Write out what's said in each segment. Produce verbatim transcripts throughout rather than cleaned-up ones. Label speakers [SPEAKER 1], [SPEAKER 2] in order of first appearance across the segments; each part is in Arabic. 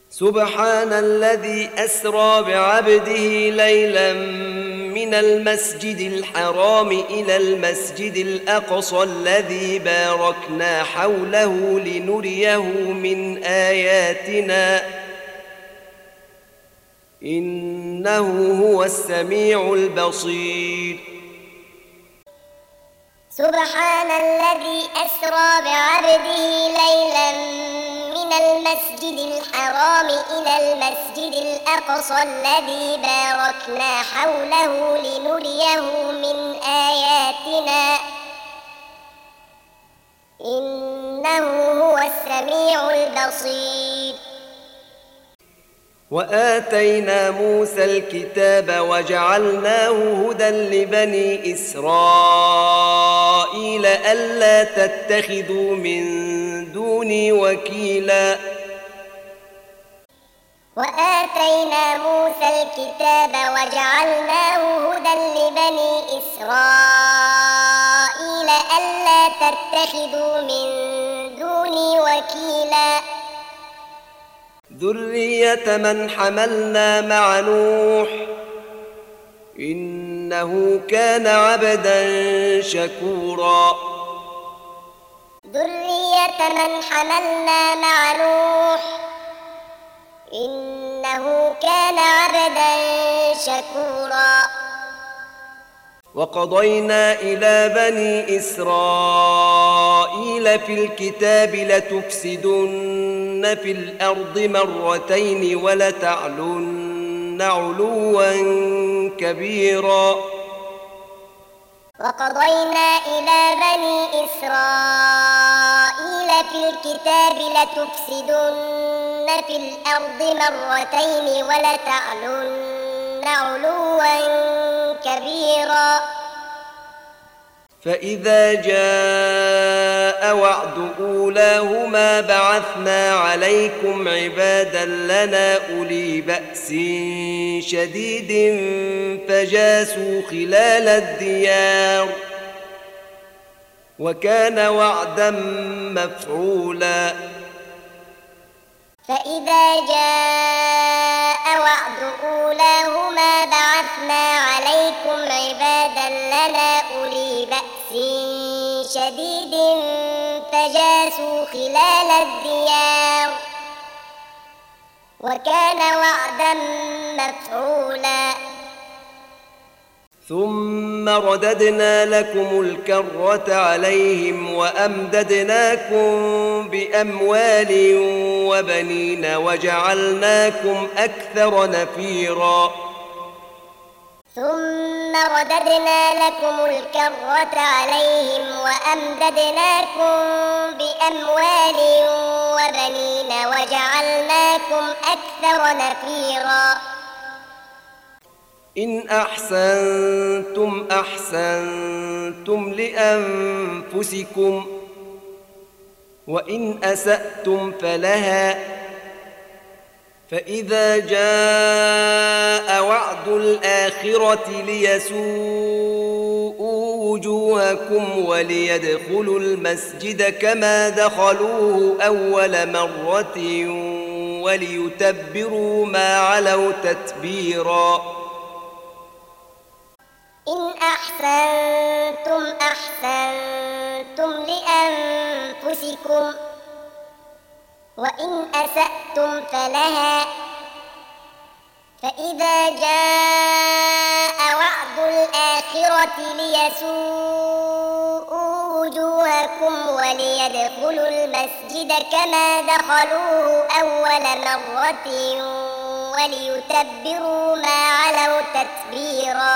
[SPEAKER 1] سبحان الذي أسرى بعبده ليلا من المسجد الحرام إلى المسجد الأقصى الذي باركنا حوله لنريه من آياتنا إنه هو السميع البصير.
[SPEAKER 2] سبحان الذي أسرى بعبده ليلا من المسجد الحرام إلى المسجد الأقصى الذي باركنا حوله لنريه من آياتنا إنه هو السميع البصير.
[SPEAKER 1] وآتينا موسى الكتاب وجعلناه هدى لبني إسرائيل ألا تتخذوا من دوني وكيلا.
[SPEAKER 2] وآتينا موسى الكتاب وجعلناه هدى لبني إسرائيل ألا تتخذوا من دوني وكيلا.
[SPEAKER 1] ذرية من حملنا مع نوح إنه كان عبدا شكورا.
[SPEAKER 2] ذرية من حملنا مع نوح إنه كان عبدا شكورا.
[SPEAKER 1] وقضينا إلى بني إسرائيل في الكتاب لتفسدن في الأرض مرتين ولتعلن علوا كبيرا.
[SPEAKER 2] وقضينا إلى بني إسرائيل في الكتاب لتفسدن في الأرض مرتين ولتعلن علوا كبيرا.
[SPEAKER 1] فإذا جاء وعد أولاهما بعثنا عليكم عبادا لنا أولي بأس شديد فجاسوا خلال الديار وكان وعدا مفعولا.
[SPEAKER 2] فإذا جاء وعد أولاهما بعثنا عليكم عبادا لنا أولي بأس شديد فجاسوا خلال الديار وكان وعدا مفعولا.
[SPEAKER 1] ثم رددنا لكم الكرة عليهم وأمددناكم بأموال وبنين وجعلناكم أكثر نفيرا.
[SPEAKER 2] ثم رددنا لكم الكرة عليهم وأمددناكم بأموال وبنين وجعلناكم أكثر نفيرا.
[SPEAKER 1] إن أحسنتم أحسنتم لأنفسكم وإن أسأتم فلها. فإذا جاء وعد الآخرة ليسوءوا وجوهكم وليدخلوا المسجد كما دخلوه أول مرة وليتبروا ما علوا تتبيرا.
[SPEAKER 2] إن أحسنتم أحسنتم لأنفسكم وإن أسأتم فلها. فإذا جاء وعد الآخرة ليسوءوا وجوهكم وليدخلوا المسجد كما دخلوه أول مرة وليتبروا ما علوا تتبيرا.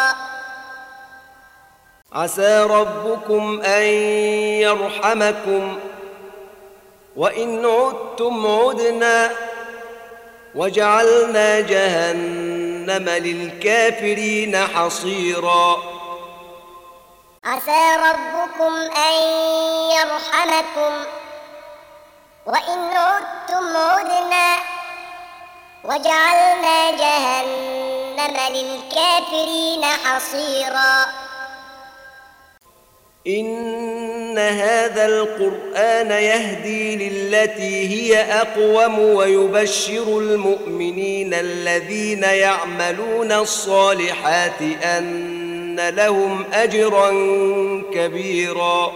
[SPEAKER 1] عسى ربكم أن يرحمكم وإن عدتم عدنا وجعلنا جهنم للكافرين حصيرا.
[SPEAKER 2] عسى ربكم أن يرحمكم وإن عدتم عدنا وجعلنا جهنم للكافرين حصيرا.
[SPEAKER 1] إن هذا القرآن يهدي للتي هي أقوم ويبشر المؤمنين الذين يعملون الصالحات أن لهم أجرا كبيرا.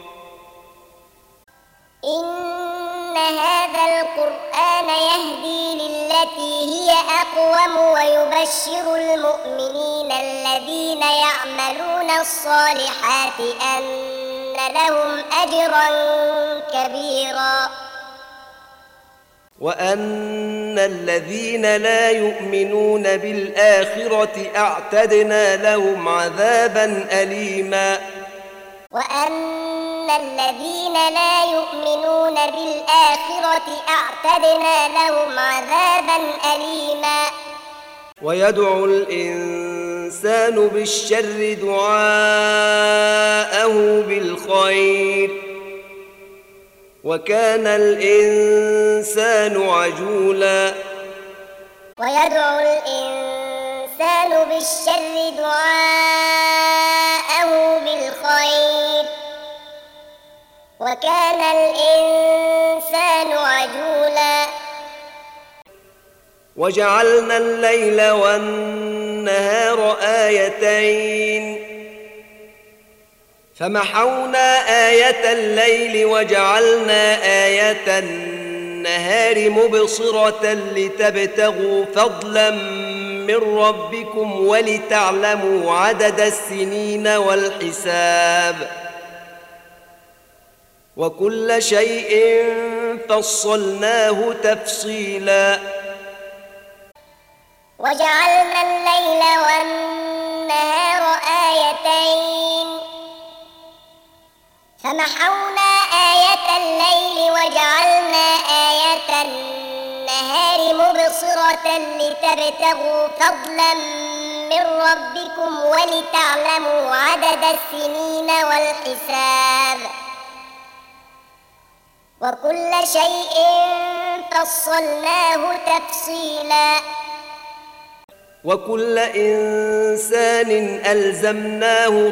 [SPEAKER 2] إن هذا القرآن يهدي للتي هي أقوم ويبشر المؤمنين الذين يعملون الصالحات أن لهم أجرا كبيرا.
[SPEAKER 1] وأن الذين لا يؤمنون بالآخرة أعتدنا لهم عذابا أليما.
[SPEAKER 2] وأن الذين لا يؤمنون بالآخرة أعتدنا لهم عذابا أليما.
[SPEAKER 1] ويدعو الإنسان بالشر دعاءه بالخير وكان الإنسان عجولا.
[SPEAKER 2] ويدعو الإنسان بالشر دعاءه بالخير وكان الإنسان عجولا.
[SPEAKER 1] وجعلنا الليل والنهار آيتين فمحونا آية الليل وجعلنا آية النهار مبصرة لتبتغوا فضلا من ربكم ولتعلموا عدد السنين والحساب وكل شيء فصلناه تفصيلا.
[SPEAKER 2] وجعلنا الليل والنهار آيتين فمحونا آية الليل وجعلنا آية النهار مبصرة لتبتغوا فضلا من ربكم ولتعلموا عدد السنين والحساب وكل شيء فصلناه تفصيلا.
[SPEAKER 1] وكل إنسان ألزمناه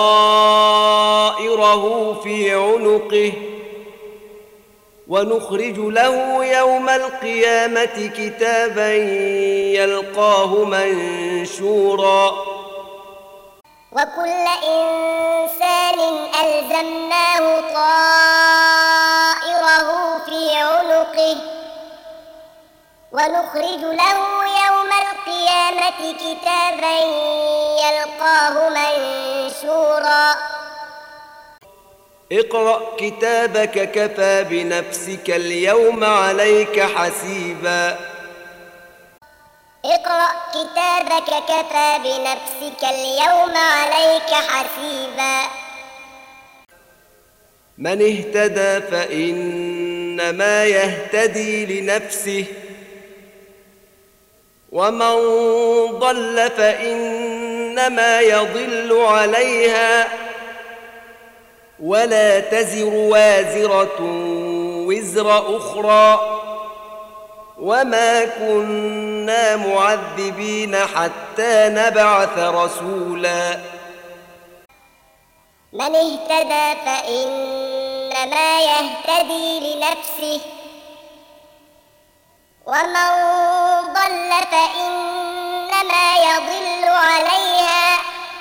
[SPEAKER 1] طائره في عنقه ونخرج له يوم القيامة كتابا يلقاه منشورا.
[SPEAKER 2] وكل إنسان ألزمناه طائره في عنقه ونخرج له يوم القيامة كتابا يلقاه منشورا.
[SPEAKER 1] اقرأ كتابك كفى بنفسك اليوم عليك حسيبا.
[SPEAKER 2] اقرأ كتابك كفى بنفسك اليوم عليك حسيبا.
[SPEAKER 1] من اهتدى فإنما يهتدي لنفسه ومن ضل فإنما يضل عليها ولا تزر وازرة وزر أخرى وما كنا معذبين حتى نبعث رسولا.
[SPEAKER 2] من اهتدى فإنما يهتدي لنفسه ومن ضل فإنما يضل عليها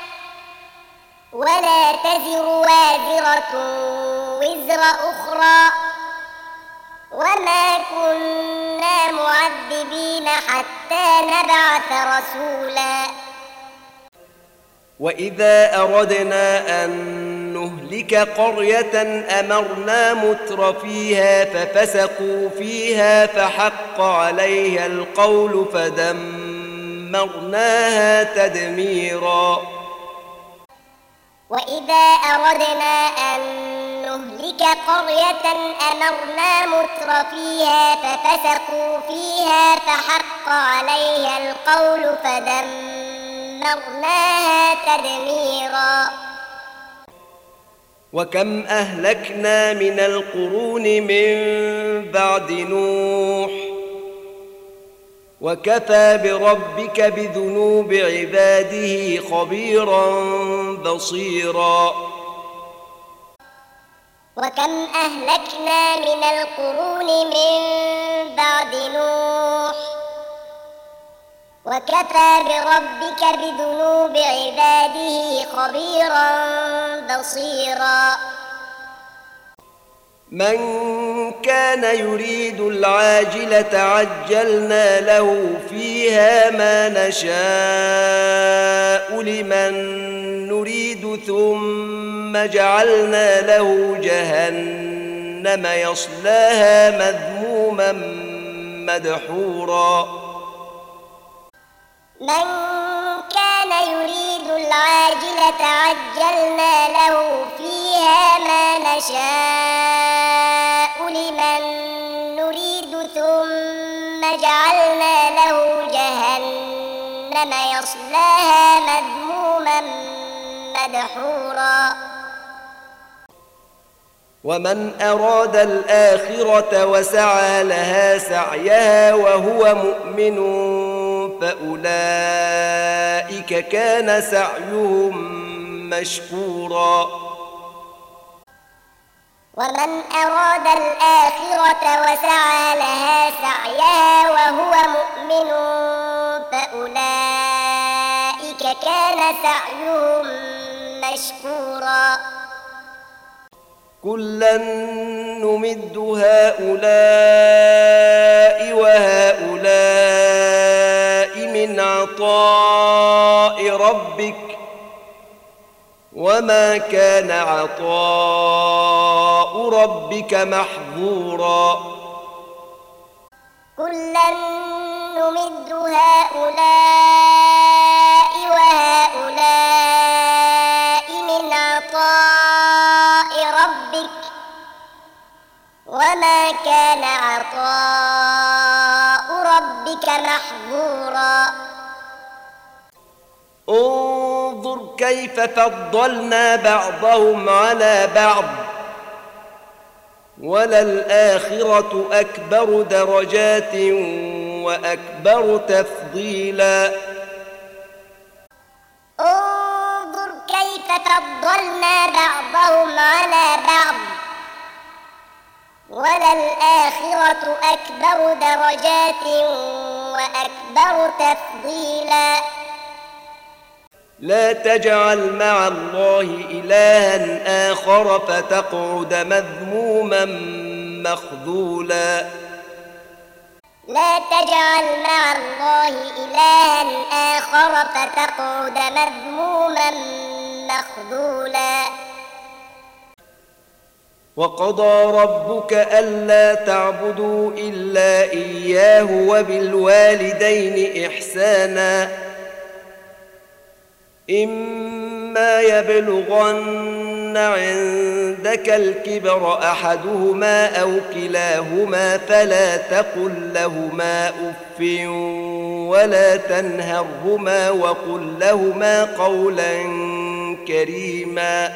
[SPEAKER 2] ولا تزر وازرة وزر أخرى وما كنا معذبين حتى نبعث رسولا.
[SPEAKER 1] وإذا أردنا أن نهلك قرية أمرنا متر فيها ففسقوا فيها فحق عليها القول فدمرناها تدميرا.
[SPEAKER 2] وإذا أردنا أن نهلك قرية أمرنا متر فيها ففسقوا فيها فحق عليها القول فدمرناها تدميرا.
[SPEAKER 1] وكم أهلكنا من القرون من بعد نوح وكفى بربك بذنوب عباده خبيرا بصيرا.
[SPEAKER 2] وكم أهلكنا من القرون من بعد نوح وكفى بربك بذنوب عباده خبيرا بصيرا
[SPEAKER 1] من كان يريد العاجلة عجلنا له فيها ما نشاء لمن نريد ثم جعلنا له جهنم يصلاها مذموما مدحورا
[SPEAKER 2] من كان يريد العاجلة عجلنا له فيها ما نشاء لمن نريد ثم جعلنا له جهنم يصلاها مذموما مدحورا
[SPEAKER 1] ومن أراد الآخرة وسعى لها سعيها وهو مؤمن فأولئك كان سعيهم مشكورا
[SPEAKER 2] ومن أراد الآخرة وسعى لها سعيها وهو مؤمن فأولئك كان سعيهم مشكورا
[SPEAKER 1] كلا نمد هؤلاء وهؤلاء من عطاء ربك وما كان عطاء ربك محظورا
[SPEAKER 2] كلا نمد هؤلاء وهؤلاء من عطاء ربك وما كان عطاء ربك محظورا
[SPEAKER 1] انظر كيف فضلنا بعضهم على بعض وللآخرة أكبر درجات وأكبر تفضيلا
[SPEAKER 2] انظر كيف فضلنا بعضهم على بعض وللآخرة أكبر درجات وأكبر تفضيلا
[SPEAKER 1] لا تجعل مع الله إلها آخر فتقعد مذموما مخذولا
[SPEAKER 2] لا تجعل مع الله إلها آخر فتقعد مذموما مخذولا
[SPEAKER 1] وقضى ربك ألا تعبدوا إلا إياه وبالوالدين إحسانا إما يبلغن عندك الكبر أحدهما أو كلاهما فلا تقل لهما أف ولا تنهرهما وقل لهما قولا كريما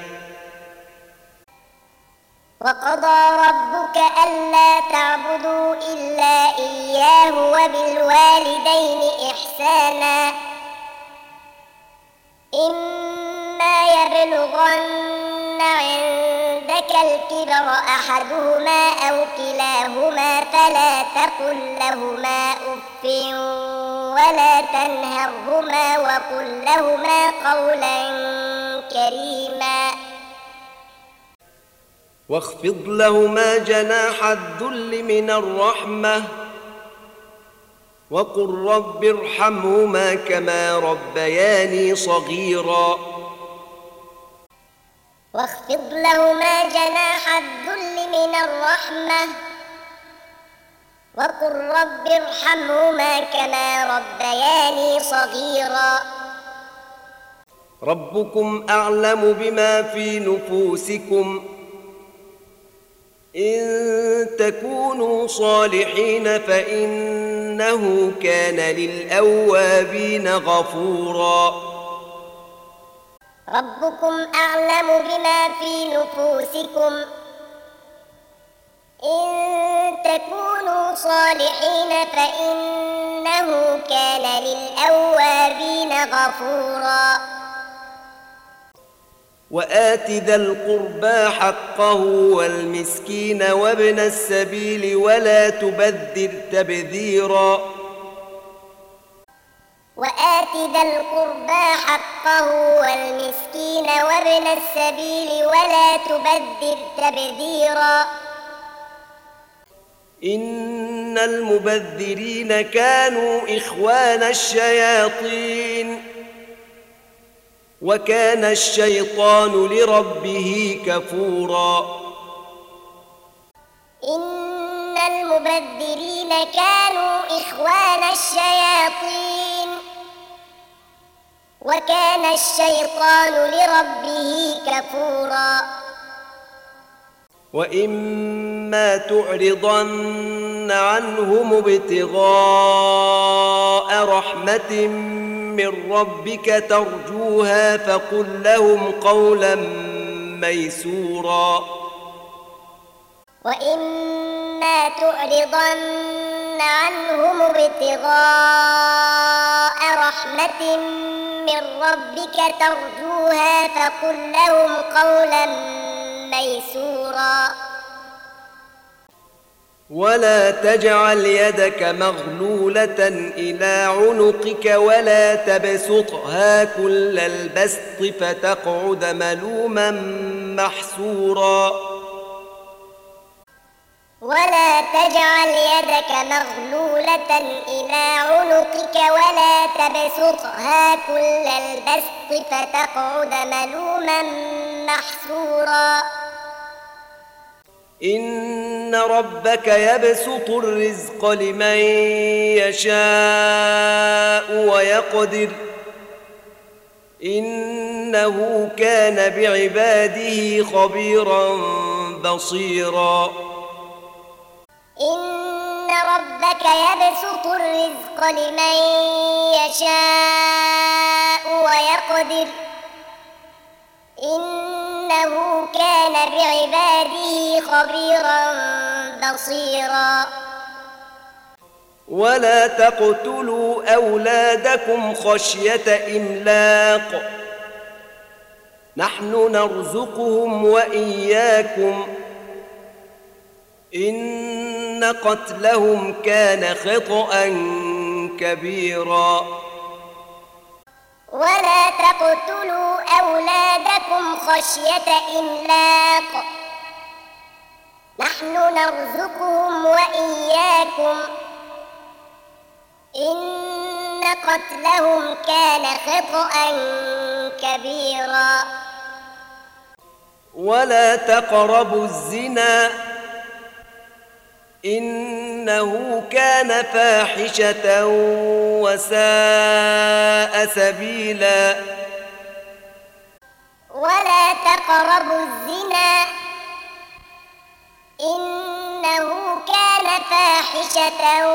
[SPEAKER 2] وقضى ربك ألا تعبدوا إلا إياه وبالوالدين إحسانا إما يبلغن عندك الكبر أحدهما أو كلاهما فلا تقل لهما أف ولا تنهرهما وقل لهما قولا كريما
[SPEAKER 1] واخفض لهما جناح الذل من الرحمة وقل رب ارحمهما كما ربياني صغيرا
[SPEAKER 2] واخفض لهما جناح الذل من الرحمة وقل رب ارحمهما كما ربياني صغيرا
[SPEAKER 1] ربكم أعلم بما في نفوسكم إن تكونوا صالحين فإنه كان للأوابين غفورا
[SPEAKER 2] ربكم أعلم بما في نفوسكم إن تكونوا صالحين فإنه كان للأوابين غفورا
[SPEAKER 1] وآت ذا القربى حقه والمسكين وابن السبيل ولا تبذر تبذيرا
[SPEAKER 2] وآت ذا القربى حقه والمسكين وابن السبيل ولا تبذر تبذيرا
[SPEAKER 1] إن المبذرين كانوا إخوان الشياطين وكان الشيطان لربه كفورا
[SPEAKER 2] إن المبذرين كانوا إخوان الشياطين وكان الشيطان لربه كفورا
[SPEAKER 1] وإما تعرضن عنهم ابتغاء رحمة من ربك ترجوها فقل لهم قولا ميسورا
[SPEAKER 2] وإما تعرضن عنهم ابتغاء رحمة من ربك ترجوها فقل لهم قولا ميسورا
[SPEAKER 1] ولا تجعل يدك مغلولة إلى عنقك ولا تبسطها كل البسط فتقعد ملوما محسورا
[SPEAKER 2] ولا تجعل يدك مغلولة إلى عنقك ولا تبسطها كل البسط فتقعد ملوما محسورا
[SPEAKER 1] إن ربك يبسط الرزق لمن يشاء ويقدر إنه كان بعباده خبيرا بصيرا
[SPEAKER 2] إن ربك يبسط الرزق لمن يشاء ويقدر إنه كان بعباده خبيرا بصيرا
[SPEAKER 1] ولا تقتلوا أولادكم خشية إملاق نحن نرزقهم وإياكم إن قتلهم كان خطأ كبيرا
[SPEAKER 2] ولا تقتلوا أولادكم خشية إملاق نحن نرزقهم وإياكم إن قتلهم كان خطأ كبيرا
[SPEAKER 1] ولا تقربوا الزنا إنه كان فاحشة وساء سبيلا
[SPEAKER 2] ولا تقربوا الزنا إنه كان فاحشة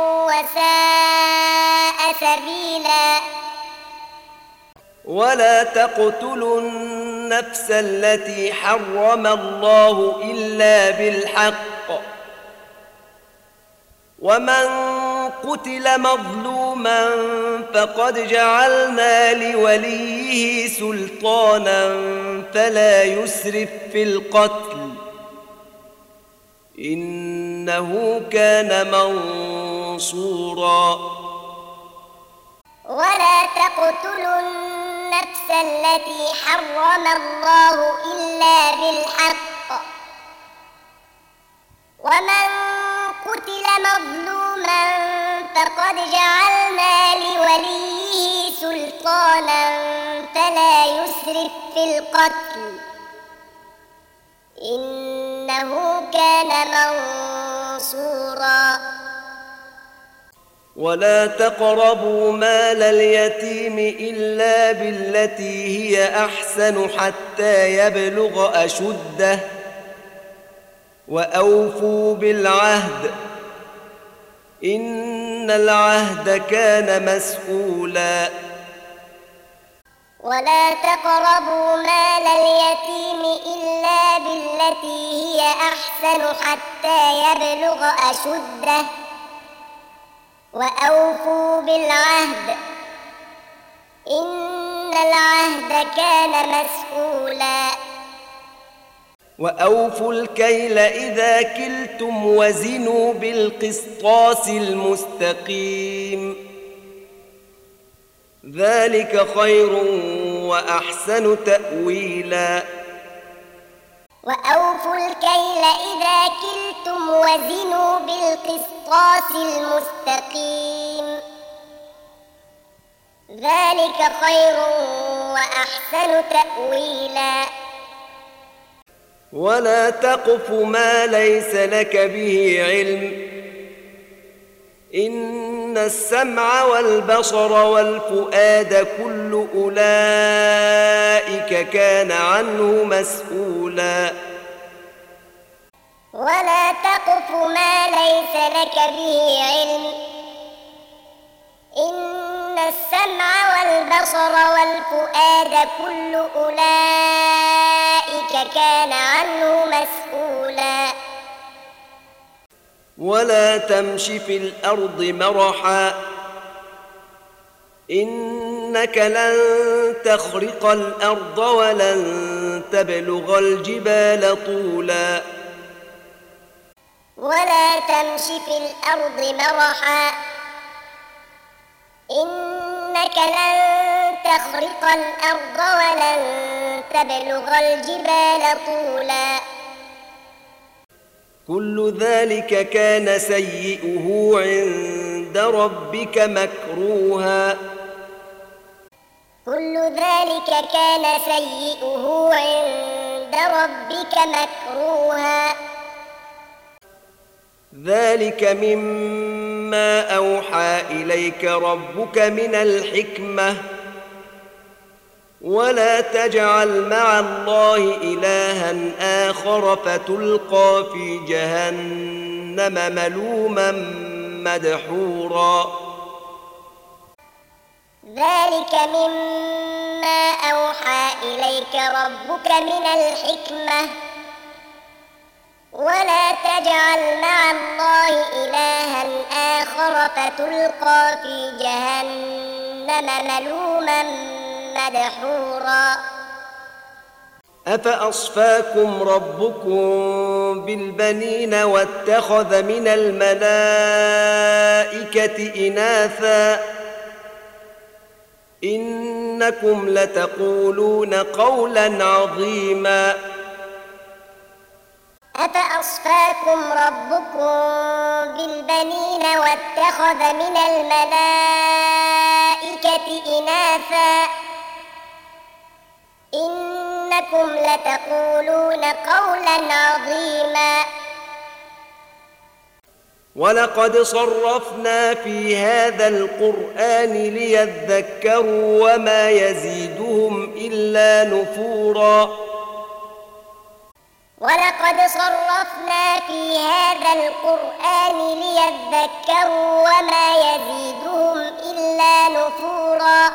[SPEAKER 2] وساء سبيلا
[SPEAKER 1] ولا تقتلوا النفس التي حرم الله إلا بالحق ومن قتل مظلوما فقد جعلنا لوليه سلطانا فلا يسرف في القتل إنه كان منصورا
[SPEAKER 2] ولا تقتلوا النفس التي حرم الله إلا بالحق ومن قتل مظلوما فقد جعلنا لوليه سلطانا فلا يسرف في القتل إنه كان منصورا
[SPEAKER 1] ولا تقربوا مال اليتيم إلا بالتي هي أحسن حتى يبلغ أشده وأوفوا بالعهد إن العهد كان مسؤولا
[SPEAKER 2] ولا تقربوا مال اليتيم إلا بالتي هي أحسن حتى يبلغ أشده وأوفوا بالعهد إن العهد كان مسؤولا
[SPEAKER 1] وأوفوا الكيل إذا كلتم وزنوا بالقسطاس المستقيم ذلك خير وأحسن تأويلا
[SPEAKER 2] وأوفوا الكيل إذا كلتم وزنوا بالقسطاس المستقيم ذلك خير وأحسن تأويلا
[SPEAKER 1] ولا تقف ما ليس لك به علم إن السمع والبصر والفؤاد كل أولئك كان عنه مسؤولا
[SPEAKER 2] ولا تقف ما ليس لك به علم إن السمع والبصر والفؤاد كل أولئك كان عنه مسؤولا
[SPEAKER 1] ولا تمش في الأرض مرحا إنك لن تخرق الأرض ولن تبلغ الجبال طولا
[SPEAKER 2] ولا تمش في الأرض مرحا إنك لن تخرق الأرض ولن تبلغ الجبال طولا
[SPEAKER 1] كل ذلك كان سيئه عند ربك مكروها
[SPEAKER 2] كل ذلك كان سيئه عند ربك مكروها
[SPEAKER 1] ذلك مما أوحى إليك ربك من الحكمة ولا تجعل مع الله إلها آخر فتلقى في جهنم ملوما مدحورا
[SPEAKER 2] ذلك مما أوحى إليك ربك من الحكمة ولا تجعل مع الله إلها آخر فتلقى في جهنم ملوما مدحورا
[SPEAKER 1] أفأصفاكم ربكم بالبنين واتخذ من الملائكة إناثا إنكم لتقولون قولا عظيما
[SPEAKER 2] أفأصفاكم ربكم بالبنين واتخذ من الملائكة إناثا إنكم لتقولون قولا عظيما
[SPEAKER 1] ولقد صرفنا في هذا القرآن ليذكروا وما يزيدهم إلا نفورا
[SPEAKER 2] ولقد صرفنا في هذا القرآن ليذكروا وما يزيدهم إلا نفورا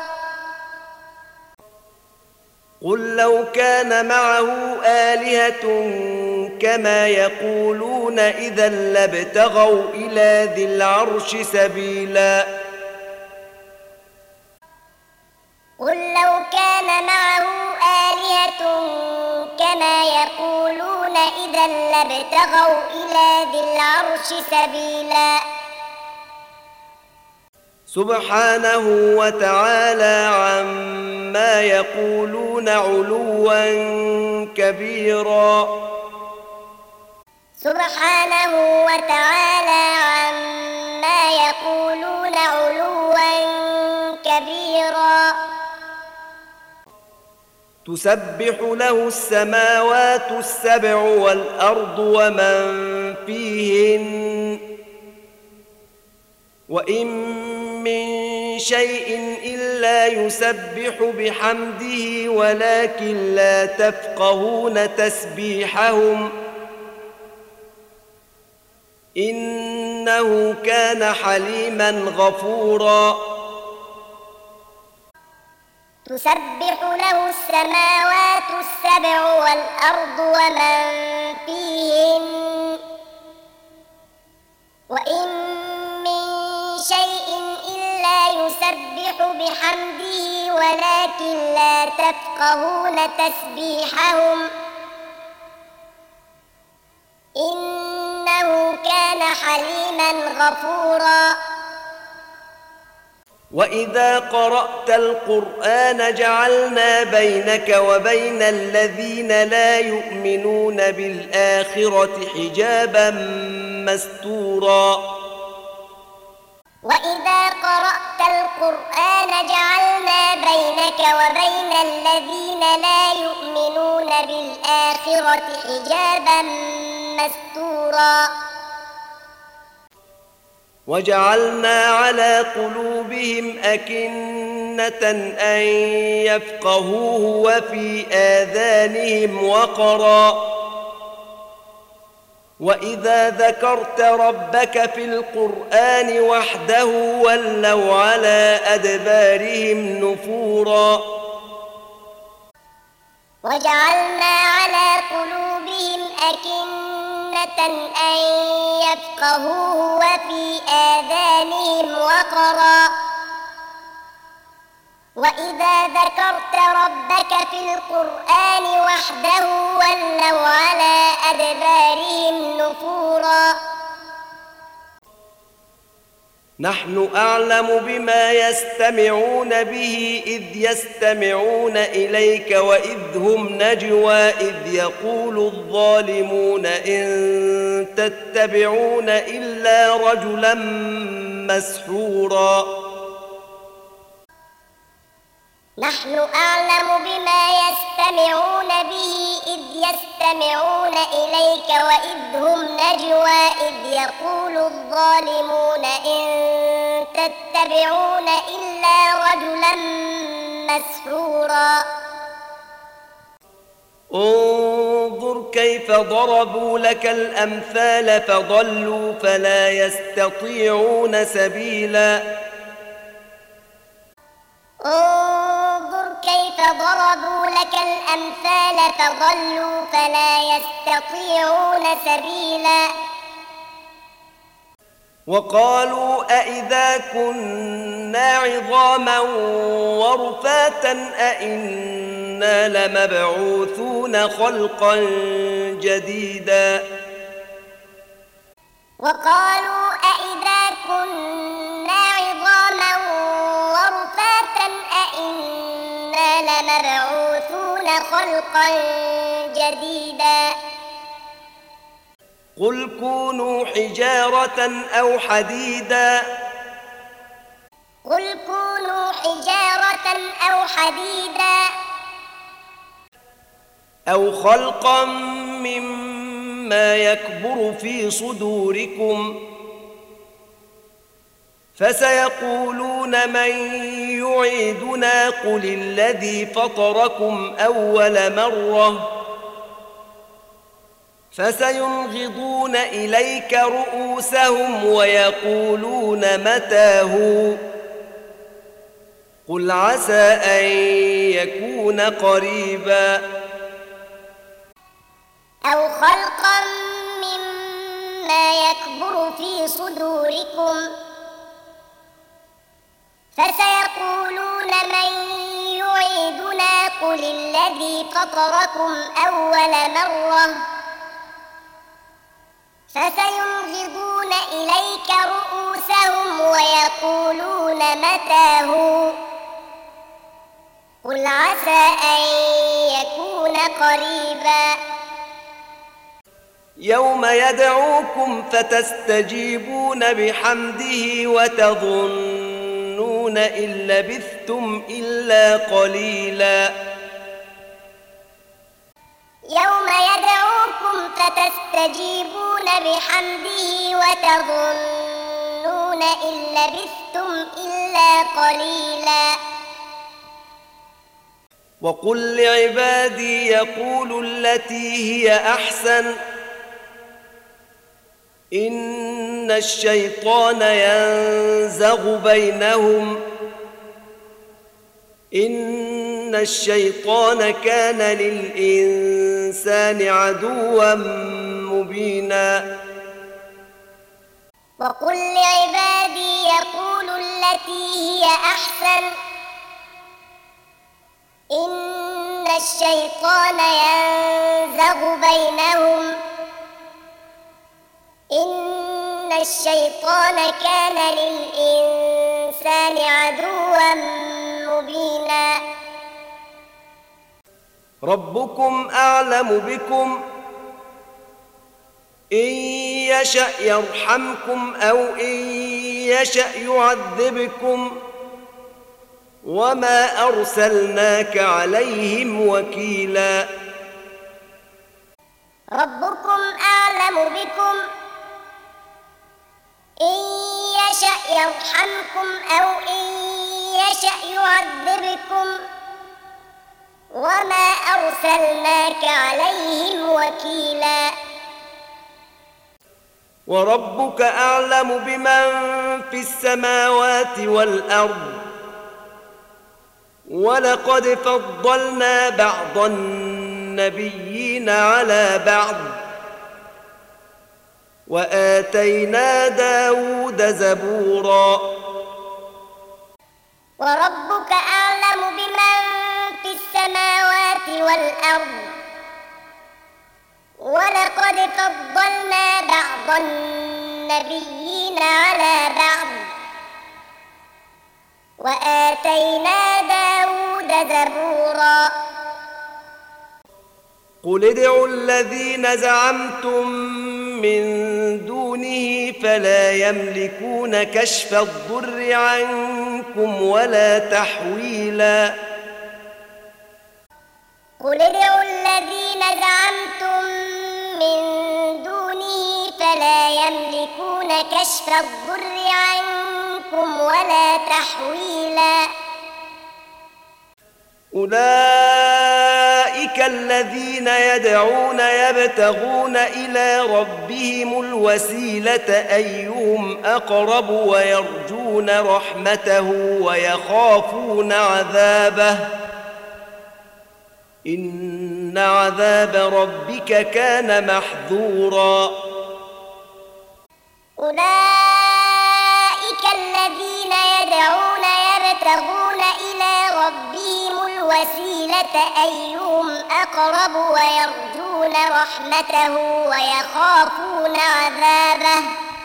[SPEAKER 1] قل لو كان معه آلهة كما يقولون إذا لابتغوا إلى ذي العرش سبيلا
[SPEAKER 2] قل لو كان معه آلهة كما يقولون إذا لابتغوا إلى ذي العرش سبيلا
[SPEAKER 1] سبحانه وتعالى عما يقولون علوا كبيرا
[SPEAKER 2] سبحانه وتعالى عما يقولون علوا كبيرا
[SPEAKER 1] تسبح له السماوات السبع والأرض ومن فيهن وإن من شيء إلا يسبح بحمده ولكن لا تفقهون تسبيحهم إنه كان حليما غفورا
[SPEAKER 2] تسبح له السماوات السبع والأرض ومن فيهن وإن من شيء إلا يسبح يسبح بحمده ولكن لا تفقهون تسبيحهم إنه كان حليما غفورا.
[SPEAKER 1] وإذا قرأت القرآن جعلنا بينك وبين الذين لا يؤمنون بالآخرة حجابا مستورا.
[SPEAKER 2] وإذا قرأت القرآن جعلنا بينك وبين الذين لا يؤمنون بالآخرة حجابا مستورا.
[SPEAKER 1] وجعلنا على قلوبهم أكنة أن يفقهوه وفي آذانهم وقرا وإذا ذكرت ربك في القرآن وحده ولوا على أدبارهم نفورا.
[SPEAKER 2] وجعلنا على قلوبهم أكنة أن يفقهوه وفي آذانهم وقرا وإذا ذكرت ربك في القرآن وحده ولوا على أدبارهم نفورا.
[SPEAKER 1] نحن أعلم بما يستمعون به إذ يستمعون إليك وإذ هم نجوى إذ يقول الظالمون إن تتبعون إلا رجلا مسحورا.
[SPEAKER 2] نحن أعلم بما يستمعون به إذ يستمعون إليك وإذ هم نجوى إذ يقول الظالمون إن تتبعون إلا رجلا مسحورا.
[SPEAKER 1] انظر كيف ضربوا لك الأمثال فضلوا فلا يستطيعون سبيلا.
[SPEAKER 2] انظر كيف ضربوا لك الأمثال فضلوا فلا يستطيعون سبيلا.
[SPEAKER 1] وقالوا أئذا كنا عظاما ورفاتا أئنا لمبعوثون خلقا جديدا.
[SPEAKER 2] وقالوا أئذا كنا عظاما ورفاتا أئنا لمبعوثون خلقا جديدا.
[SPEAKER 1] قل كونوا حجارة أو حديدا
[SPEAKER 2] قل كونوا حجارة أو حديدا
[SPEAKER 1] أو خلقا مما يكبر في صدوركم فسيقولون من يعيدنا قل الذي فطركم أول مرة فسينغضون إليك رؤوسهم ويقولون متى هو قل عسى أن يكون قريبا.
[SPEAKER 2] أو خلقا مما يكبر في صدوركم فسيقولون من يعيدنا قل الذي فطركم أول مرة فسينغضون إليك رؤوسهم ويقولون متى هو قل عسى أن يكون قريبا.
[SPEAKER 1] يوم يدعوكم فتستجيبون بحمده وتظنون إن لبثتم إلا قليلا.
[SPEAKER 2] يوم يدعوكم فتستجيبون بحمده وتظنون إن لبثتم إلا قليلا.
[SPEAKER 1] وقل لعبادي يقولوا التي هي أحسن إن الشيطان ينزغ بينهم إن الشيطان كان للإنسان عدوا مبينا.
[SPEAKER 2] وقل لعبادي يقولوا التي هي أحسن إن الشيطان ينزغ بينهم إن الشيطان كان للإنسان عدوا مبينا
[SPEAKER 1] ربكم أعلم بكم إن يشأ يرحمكم أو إن يشأ يعذبكم وما أرسلناك عليهم وكيلا
[SPEAKER 2] ربكم أعلم بكم إن يشأ يرحمكم أو إن يشأ يعذبكم وما أرسلناك عليهم وكيلا
[SPEAKER 1] وربك أعلم بمن في السماوات والأرض ولقد فضلنا بعض النبيين على بعض وآتينا داود زبورا
[SPEAKER 2] وربك أعلم بمن في السماوات والأرض ولقد فضلنا بعض النبيين على بعض وآتينا داود زبورا
[SPEAKER 1] قل ادعوا الذين زعمتم من دونه فلا يملكون كشف الضر عنكم ولا تحويلا
[SPEAKER 2] قل ادعوا الذين زعمتم من دونه فلا يملكون كشف الضر عنكم ولا تحويلا
[SPEAKER 1] أولئك الذين يدعون يبتغون إلى ربهم الوسيلة أيهم أقرب ويرجون رحمته ويخافون عذابه إن عذاب ربك كان محذورا
[SPEAKER 2] أولئك الذين يدعون يبتغون إلى ربهم الوسيلة أيهم أقرب ويرجون رحمته ويخافون عذابه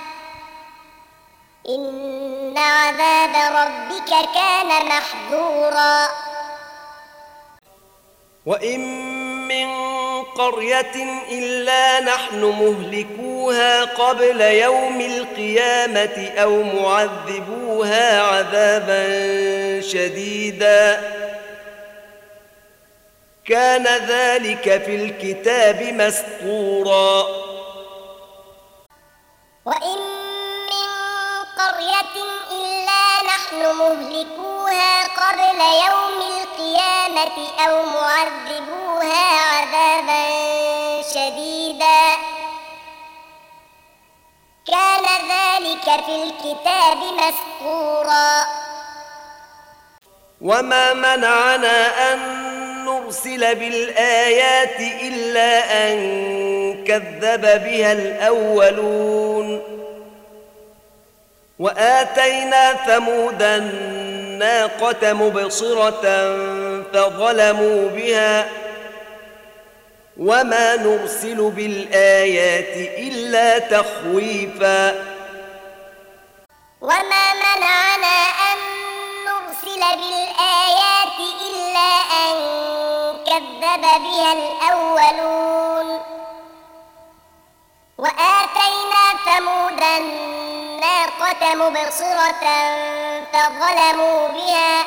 [SPEAKER 2] إن عذاب ربك كان محذورا
[SPEAKER 1] وإن من قرية إلا نحن مهلكوها قبل يوم القيامة أو معذبوها عذابا شديدا كان ذلك في الكتاب مسطورا
[SPEAKER 2] وإن من قرية إلا نحن مهلكوها قبل يوم القيامة أو معذبوها عذابا شديدا كان ذلك في الكتاب مسطورا
[SPEAKER 1] وما منعنا أن نرسل بالآيات إلا أن كذب بها الأولون وآتينا ثمود الناقة مبصرة فظلموا بها وما نرسل بالآيات إلا تخويفا
[SPEAKER 2] وما منعنا أن نرسل بالآيات إلا أن كذب بها الأولون وآتينا ثمود الناقة مبصرة فظلموا بها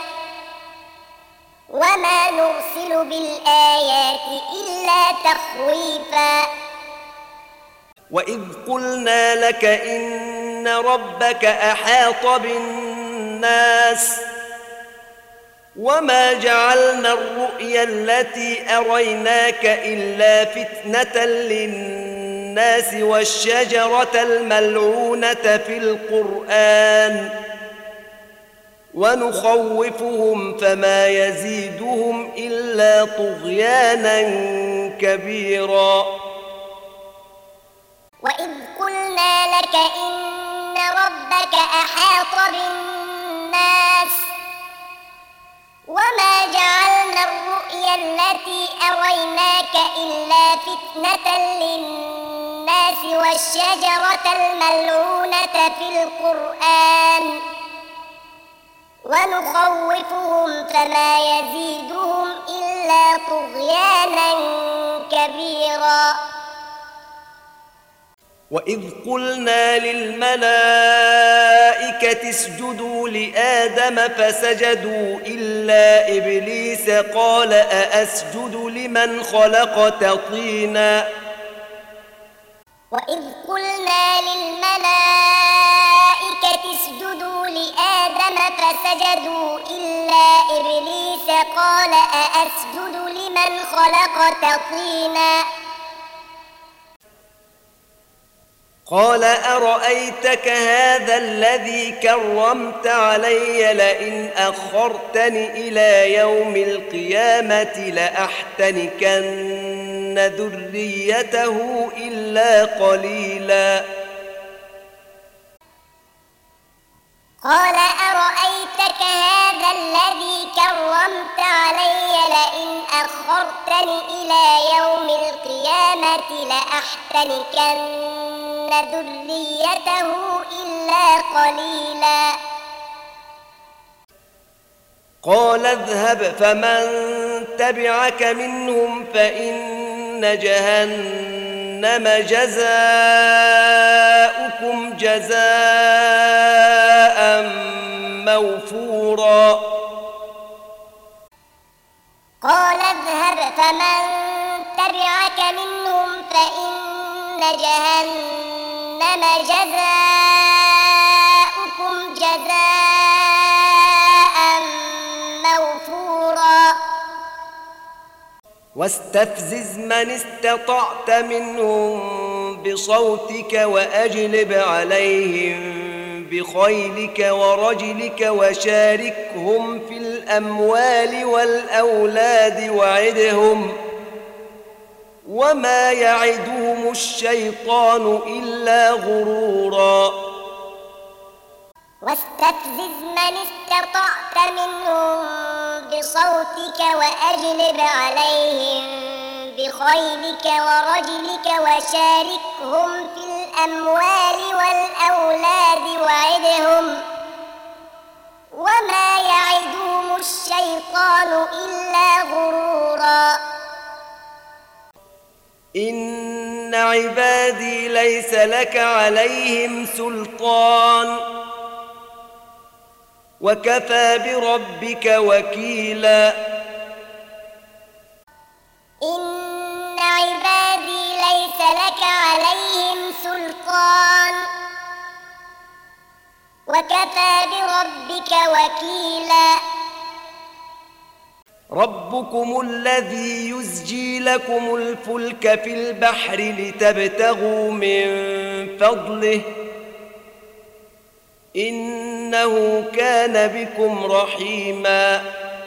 [SPEAKER 2] وما نرسل بالآيات إلا تخويفا
[SPEAKER 1] وإذ قلنا لك إن ربك أحاط بالناس وما جعلنا الرؤيا التي أريناك إلا فتنة للناس والشجرة الملعونة في القرآن ونخوفهم فما يزيدهم إلا طغيانا كبيرا
[SPEAKER 2] وإذ قلنا لك إن ربك أحاط بالناس التي أريناك إلا فتنة للناس والشجرة الملعونة في القرآن ونخوفهم فما يزيدهم إلا طغيانا كبيرا.
[SPEAKER 1] وإذ قلنا للملائكة اسجدوا لآدم فسجدوا إلا إبليس قال أأسجد لمن خلقت طينا.
[SPEAKER 2] وإذ قلنا للملائكة اسجدوا لآدم فسجدوا إلا إبليس قال أأسجد لمن خلقت طينا.
[SPEAKER 1] قال أرأيتك هذا الذي كرمت علي لئن أخرتني إلى يوم القيامة لأحتنكن ذريته إلا قليلا.
[SPEAKER 2] قال أرأيتك هذا الذي كرمت علي لئن أخرتني إلى يوم القيامة لأحتنكن ذريته إلا قليلا.
[SPEAKER 1] قال اذهب فمن تبعك منهم فإن جهنم جزاؤكم جزاء موفورا.
[SPEAKER 2] قال اذهب فمن تبعك منهم فإن جهنم جزاؤكم جزاء موفورا.
[SPEAKER 1] واستفزز من استطعت منهم بصوتك وأجلب عليهم بخيلك ورجلك وشاركهم في الأموال والأولاد وعدهم وما يعدهم الشيطان إلا غرورا.
[SPEAKER 2] واستفزز من استطعت منهم بصوتك وأجلب عليهم بخيلك ورجلك وشاركهم في الأموال والأولاد وعدهم وما يعدهم الشيطان إلا غرورا.
[SPEAKER 1] إن عبادي ليس لك عليهم سلطان وكفى بربك وكيلا.
[SPEAKER 2] إن عبادي ليس لك عليهم سلطان وكفى بربك وكيلا.
[SPEAKER 1] ربكم الذي يزجي لكم الفلك في البحر لتبتغوا من فضله إنه كان بكم رحيما.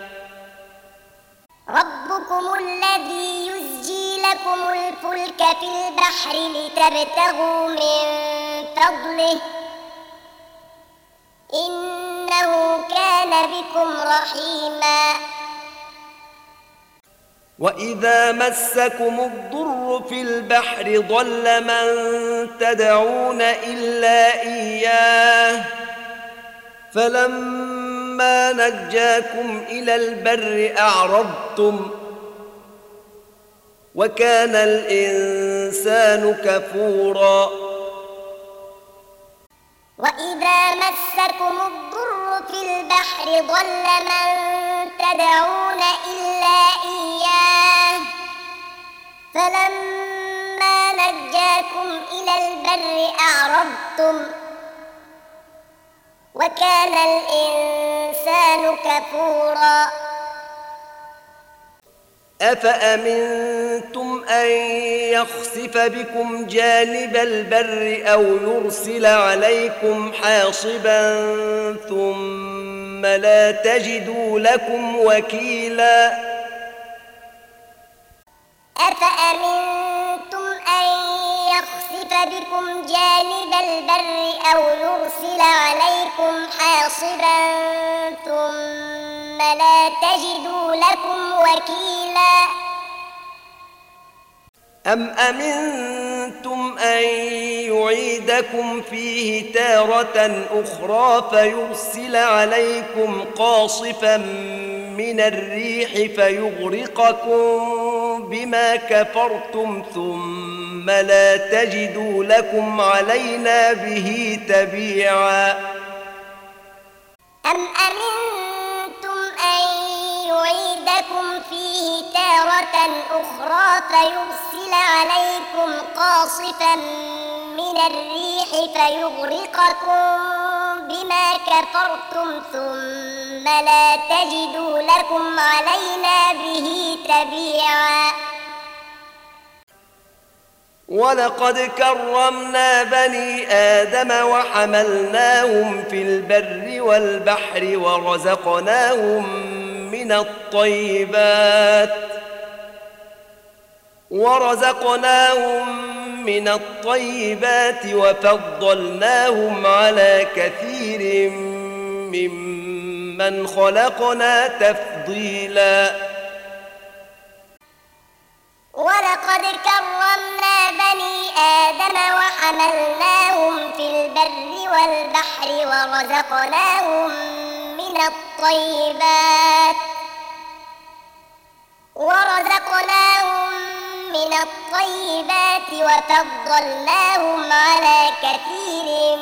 [SPEAKER 2] ربكم الذي يزجي لكم الفلك في البحر لتبتغوا من فضله إنه كان بكم رحيما.
[SPEAKER 1] وإذا مسكم الضر في البحر ضل من تدعون إلا إياه فلما نجاكم إلى البر أعرضتم وكان الإنسان كفورا.
[SPEAKER 2] وإذا مسكم الضر في البحر ضل من تدعون إلا إياه فلما نجاكم إلى البر أعرضتم وكان الإنسان كفورا.
[SPEAKER 1] أفأمنتم أن يخسف بكم جانب البر أو يرسل عليكم حاصبا ثم لا تجدوا لكم وكيلا.
[SPEAKER 2] أفأمنتم أن يخسف بكم جانب البر أو يرسل عليكم حاصبا ثم لا تجدوا لكم وكيلا
[SPEAKER 1] أم أمنتم أن يعيدكم فيه تارة أخرى فيرسل عليكم قاصفا من الريح فيغرقكم بما كفرتم ثم لا تجدوا لكم علينا به تبيعا
[SPEAKER 2] أم أمنتم أن يعيدكم فيه تارة أخرى فيرسل عليكم قاصفا من الريح فيغرقكم بما كفرتم ثم لا تجدوا لكم علينا به تبيعا
[SPEAKER 1] ولقد كرمنا بني آدم وحملناهم في البر والبحر ورزقناهم من الطيبات ورزقناهم من الطيبات وفضلناهم على كثير ممن خلقنا تفضيلا
[SPEAKER 2] ولقد كرمنا بني آدم وحملناهم في البر والبحر ورزقناهم من الطيبات ورزقناهم من الطيبات وفضلناهم على كثير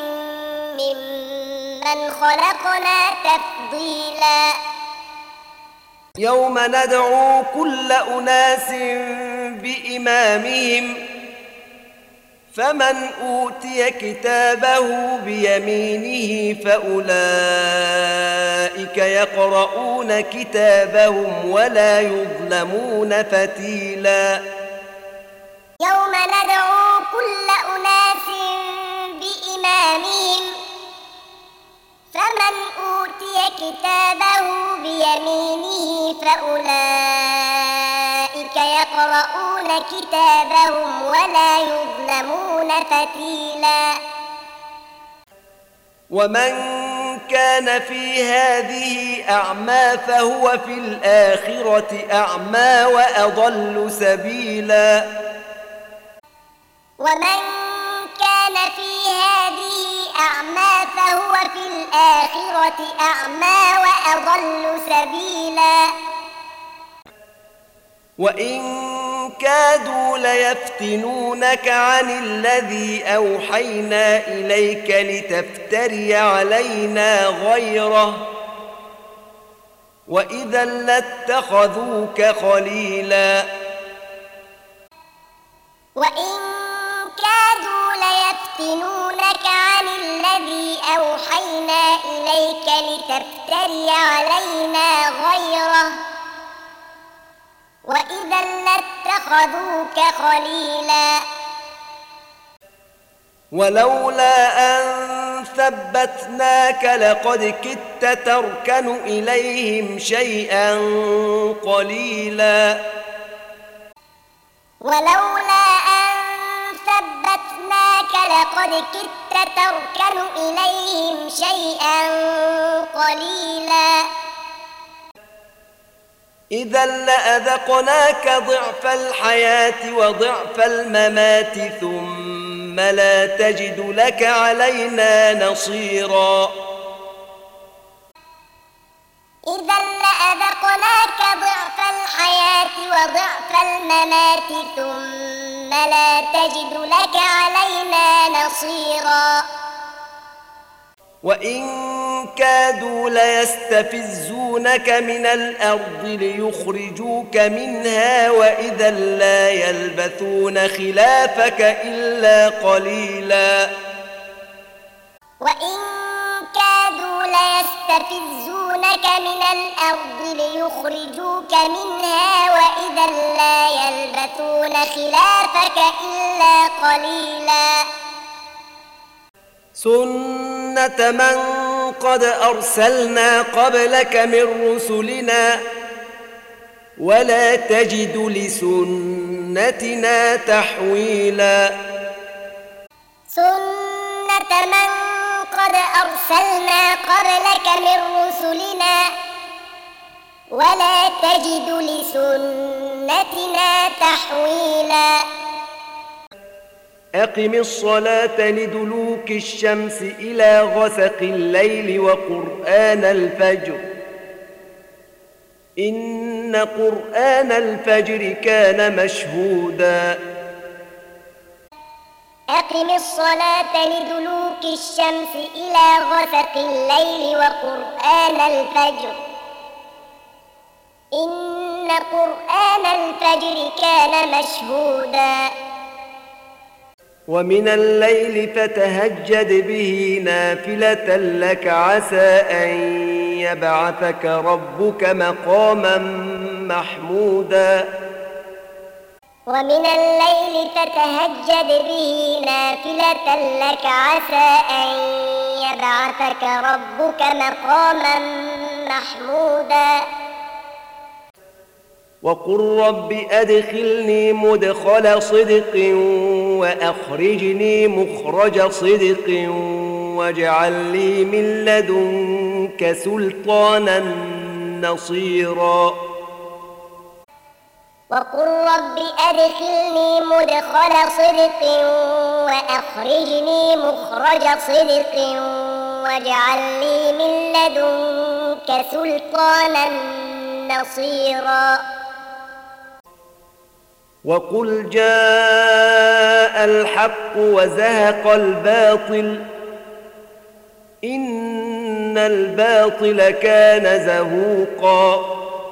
[SPEAKER 2] ممن خلقنا تفضيلا
[SPEAKER 1] يوم ندعو كل أناس بإمامهم فمن أوتي كتابه بيمينه فأولئك يقرؤون كتابهم ولا يظلمون فتيلا
[SPEAKER 2] يوم ندعو كل أناس بإمامهم فمن أوتي كتابه بيمينه فأولئك يقرؤون كتابهم ولا يظلمون فتيلا
[SPEAKER 1] ومن كان في هذه أعمى فهو في الآخرة أعمى وأضل سبيلا
[SPEAKER 2] ومن كان في هذه أعمى فهو في الآخرة أعمى وأضل سبيلا
[SPEAKER 1] وإن كادوا ليفتنونك عن الذي أوحينا إليك لتفتري علينا غيره وإذا لاتخذوك خليلا
[SPEAKER 2] وإن كادوا ليفتنونك عن الذي أوحينا إليك لتفتري علينا غيره وإذا لاتخذوك خليلا
[SPEAKER 1] ولولا أن ثبتناك لقد كدت تركن إليهم شيئا قليلا
[SPEAKER 2] ولولا أن ثبتناك لقد كدت تركن إليهم شيئا قليلا
[SPEAKER 1] إذا لأذقناك ضعف الحياة وضعف الممات ثم لا تجد لك علينا نصيرا
[SPEAKER 2] إذا لأذقناك ضعف الحياة وضعف الممات ثم لا تجد لك علينا نصيرا
[SPEAKER 1] وإن كادوا ليستفزونك من الأرض ليخرجوك منها وإذا لا يلبثون خلافك إلا قليلا
[SPEAKER 2] وإن كادوا ليستفزونك من الأرض ليخرجوك منها وإذا لا يلبثون خلافك إلا قليلا
[SPEAKER 1] سنة من قد أرسلنا قبلك من رسلنا ولا تجد لسنتنا تحويلا
[SPEAKER 2] سنة من قد أرسلنا قبلك من رسلنا ولا تجد لسنتنا تحويلا
[SPEAKER 1] أقم الصلاة لدلوك الشمس إلى غسق الليل وقرآن الفجر إن قرآن الفجر كان مشهودا
[SPEAKER 2] أقم الصلاة لدلوك الشمس إلى غسق الليل وقرآن الفجر إن قرآن الفجر كان مشهودا
[SPEAKER 1] ومن الليل فتهجد به نافلة لك عسى أن يبعثك ربك مقاما محمودا
[SPEAKER 2] ومن الليل فتهجد به نافلة لك عسى أن يبعثك ربك مقاما محمودا
[SPEAKER 1] وقل رب أدخلني مدخل صدق وأخرجني مخرج صدق واجعل لي من لدنك سلطانا نصيرا
[SPEAKER 2] وقل رب أدخلني مدخل صدق وأخرجني مخرج صدق واجعل لي من لدنك سلطانا نصيرا
[SPEAKER 1] وقل جاء الحق وزهق الباطل إن الباطل كان زهوقا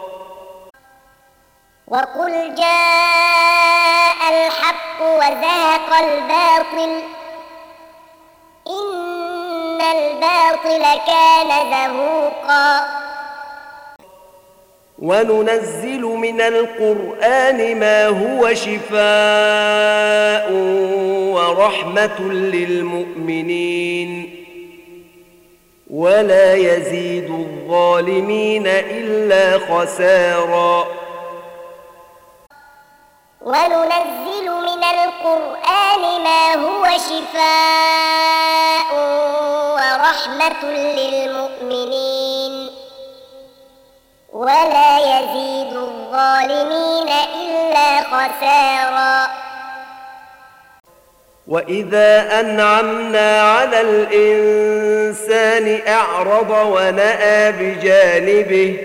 [SPEAKER 2] وقل جاء الحق وزهق الباطل إن الباطل كان زهوقا
[SPEAKER 1] وننزل من القرآن ما هو شفاء ورحمة للمؤمنين ولا يزيد الظالمين إلا خسارا
[SPEAKER 2] وننزل من القرآن ما هو شفاء ورحمة للمؤمنين ولا يزيد الظالمين إلا خسارا
[SPEAKER 1] وإذا أنعمنا على الإنسان أعرض ونأى بجانبه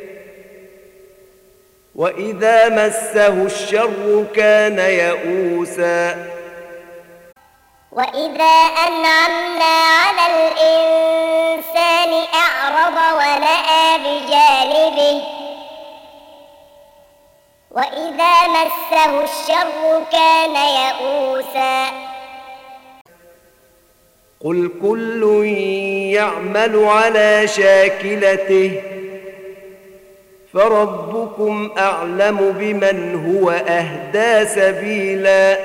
[SPEAKER 1] وإذا مسه الشر كان يئوسا
[SPEAKER 2] وإذا أنعمنا على الإنسان أعرض ونأى بجانبه وإذا مسه الشر كان يئوسا
[SPEAKER 1] قل كل يعمل على شاكلته فربكم أعلم بمن هو أهدى سبيلا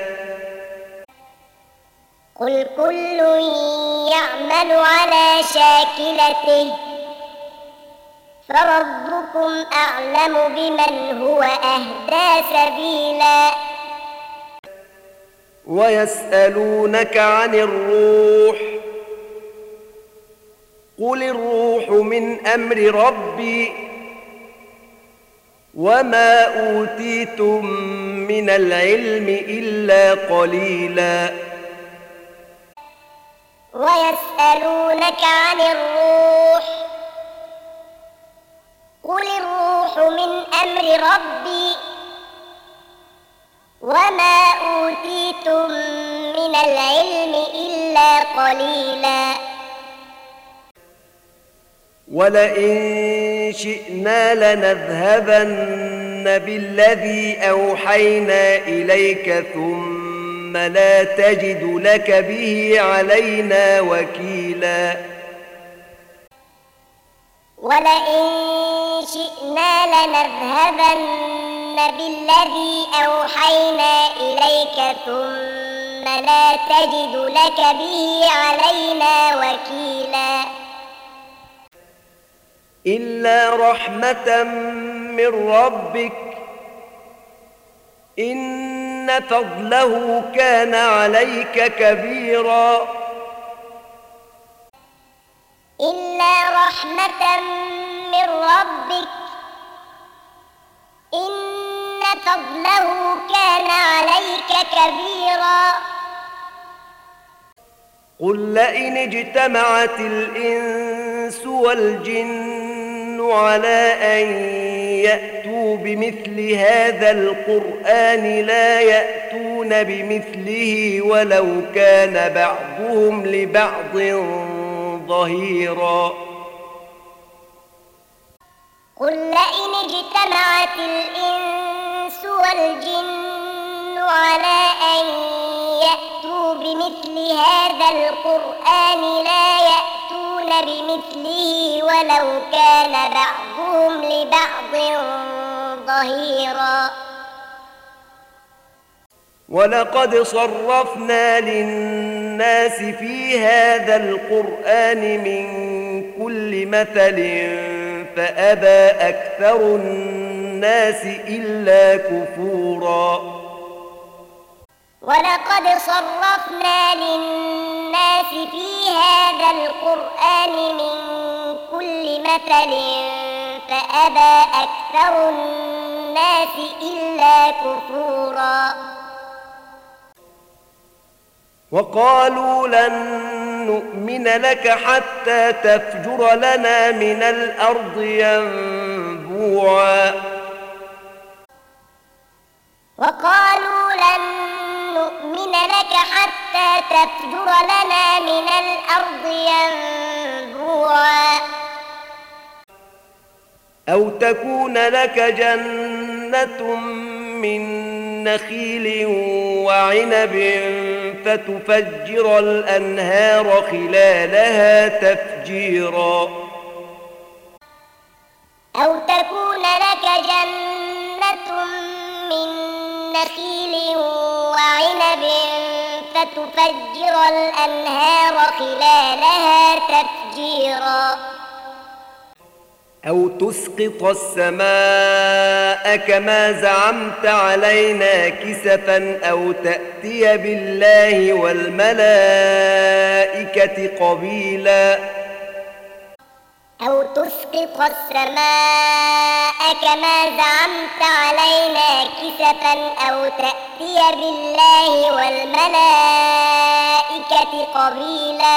[SPEAKER 2] قل كل يعمل على شاكلته فربكم أعلم بمن هو أهدى سبيلا
[SPEAKER 1] ويسألونك عن الروح قل الروح من أمر ربي وما أوتيتم من العلم إلا قليلا
[SPEAKER 2] ويسألونك عن الروح قل الروح من أمر ربي وما أوتيتم من العلم إلا قليلا
[SPEAKER 1] ولئن شئنا لنذهبن بالذي أوحينا إليك ثم لا تجد لك به علينا وكيلا
[SPEAKER 2] ولئن شئنا لنذهبن بالذي أوحينا إليك ثم لا تجد لك به علينا وكيلا
[SPEAKER 1] إلا رحمة من ربك إن فضله كان عليك كبيرا
[SPEAKER 2] إلا رحمة من ربك فضله كان عليك كبيرا
[SPEAKER 1] قل لئن اجتمعت الإنس والجن على أن يأتوا بمثل هذا القرآن لا يأتون بمثله ولو كان بعضهم لبعض ظهيرا
[SPEAKER 2] قل لئن اجتمعت الإنس والجن على أن يأتوا بمثل هذا القرآن لا يأتون بمثله ولو كان بعضهم لبعض ظهيرا
[SPEAKER 1] ولقد صرفنا للناس في هذا القرآن من كل مثل فأبى أكثر الناس إلا كفورا
[SPEAKER 2] ولقد صرفنا للناس في هذا القرآن من كل مثل فأبى أكثر الناس إلا كفورا
[SPEAKER 1] وقالوا لن نؤمن لك حتى تفجر لنا من الأرض ينبوعا
[SPEAKER 2] وقالوا لن نؤمن لك حتى تفجر لنا من الأرض ينبوعا
[SPEAKER 1] أو تكون لك جنة من نخيل وعنب فتفجر الأنهار خلالها تفجيرا
[SPEAKER 2] أو تكون لك جنة من نخيل وعنب فتفجر الأنهار خلالها تفجيرا
[SPEAKER 1] أو تسقط السماء كما زعمت علينا كسفا أو تأتي بالله والملائكة قبيلا
[SPEAKER 2] أو تسقط السماء كما زعمت علينا كسفا أو تأتي بالله والملائكة قبيلا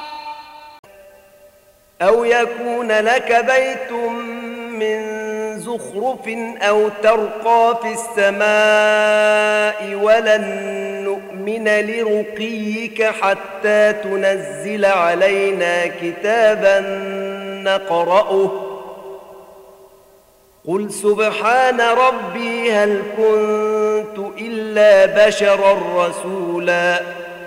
[SPEAKER 1] أو يكون لك بيت من زخرف أو ترقى في السماء ولن نؤمن لرقيك حتى تنزل علينا كتابا نقرأه قل سبحان ربي هل كنت إلا بشرا رسولا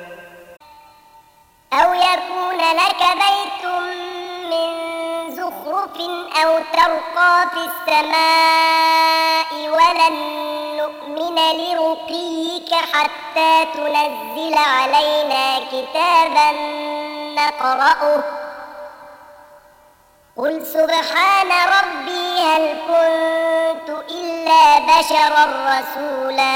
[SPEAKER 2] أو يكون لك بيت من زخرف أو ترقى في السماء ولن نؤمن لرقيك حتى تنزل علينا كتابا نقرأه قل سبحان ربي هل كنت إلا بشرا رسولا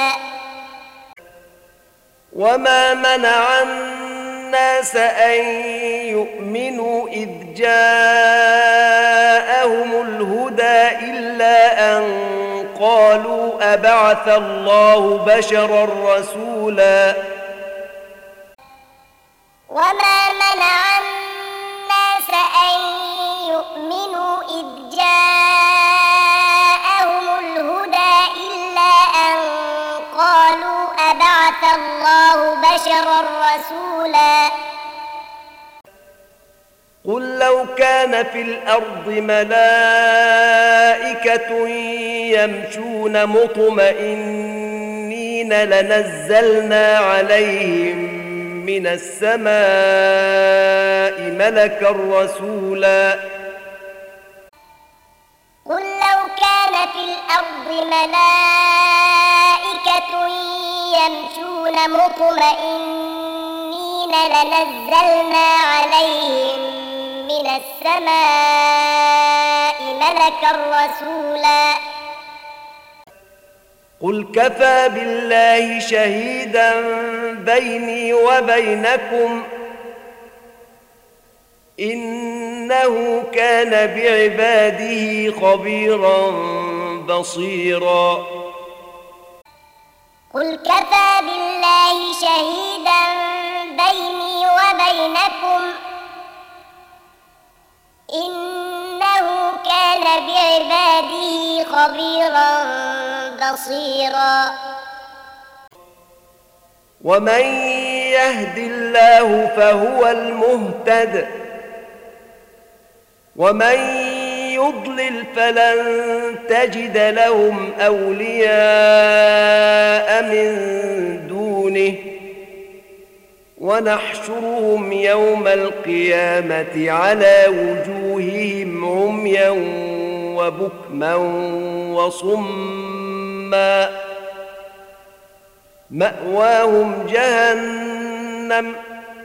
[SPEAKER 1] وما منع الناس أن يؤمنوا إذ جاءهم الهدى إلا أن قالوا أبعث الله بشرا رسولا
[SPEAKER 2] وما منع الناس أن يؤمنوا إذ جاءهم الهدى إلا أن قالوا أبعث الله بشرا رسولا
[SPEAKER 1] قل لو كان في الأرض ملائكة يمشون مطمئنين لنزلنا عليهم من السماء ملكا رسولا
[SPEAKER 2] قل لو كان في الأرض ملائكة يمشون مطمئنين لنزلنا عليهم من السماء ملكا رسولا
[SPEAKER 1] قل كفى بالله شهيدا بيني وبينكم إنه كان بعباده خبيرا بصيرا
[SPEAKER 2] قل كفى بالله شهيدا بيني وبينكم إنه كان بعباده خبيرا بصيرا
[SPEAKER 1] ومن يهد الله فهو المهتد ومن يضلل فلن تجد لهم أولياء من دونه ونحشرهم يوم القيامة على وجوههم عميا وبكما وصما مأواهم جهنم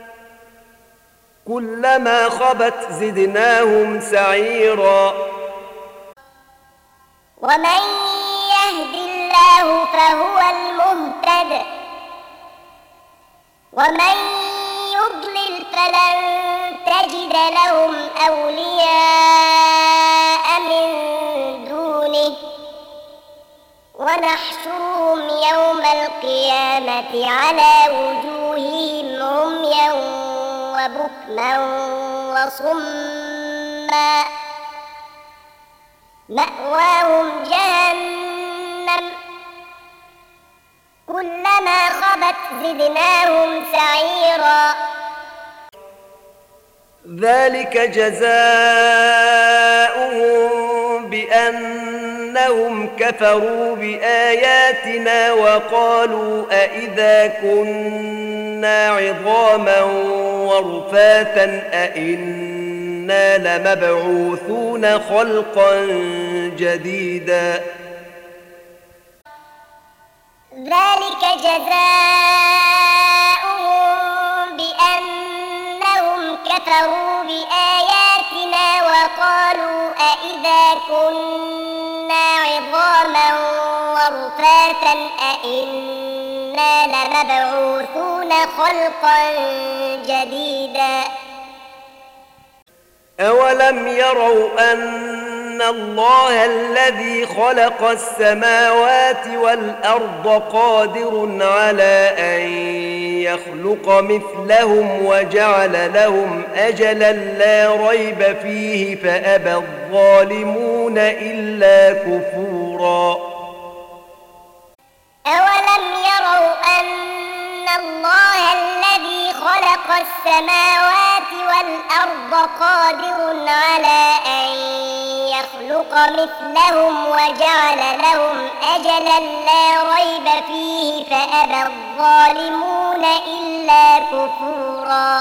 [SPEAKER 1] كلما خبت زدناهم سعيرا
[SPEAKER 2] ومن يهد الله فهو المهتد ومن يضلل فلن تجد لهم أولياء من دونه ونحشرهم يوم القيامة على وجوههم عميا وبكما وصما مأواهم جهنم كلما خبت زدناهم سعيرا
[SPEAKER 1] ذلك جزاؤهم بأنهم كفروا بآياتنا وقالوا أإذا كنا عظاما ورفاتا أإنا لمبعوثون خلقا جديدا
[SPEAKER 2] ذلك جزاؤهم بأنهم كفروا بآياتنا وقالوا أإذا كنا عظاما ورفاتا أإنا لمبعوثون خلقا جديدا
[SPEAKER 1] أولم يروا أن الله الذي خلق السماوات والأرض قادر على أن يخلق مثلهم وجعل لهم أجلا لا ريب فيه فأبى الظالمون إلا كفورا
[SPEAKER 2] أولم يروا أن الله الذي خلق السماوات والأرض قادر على أن يخلق مثلهم وجعل لهم أجلا لا ريب فيه فأبى الظالمون إلا كفورا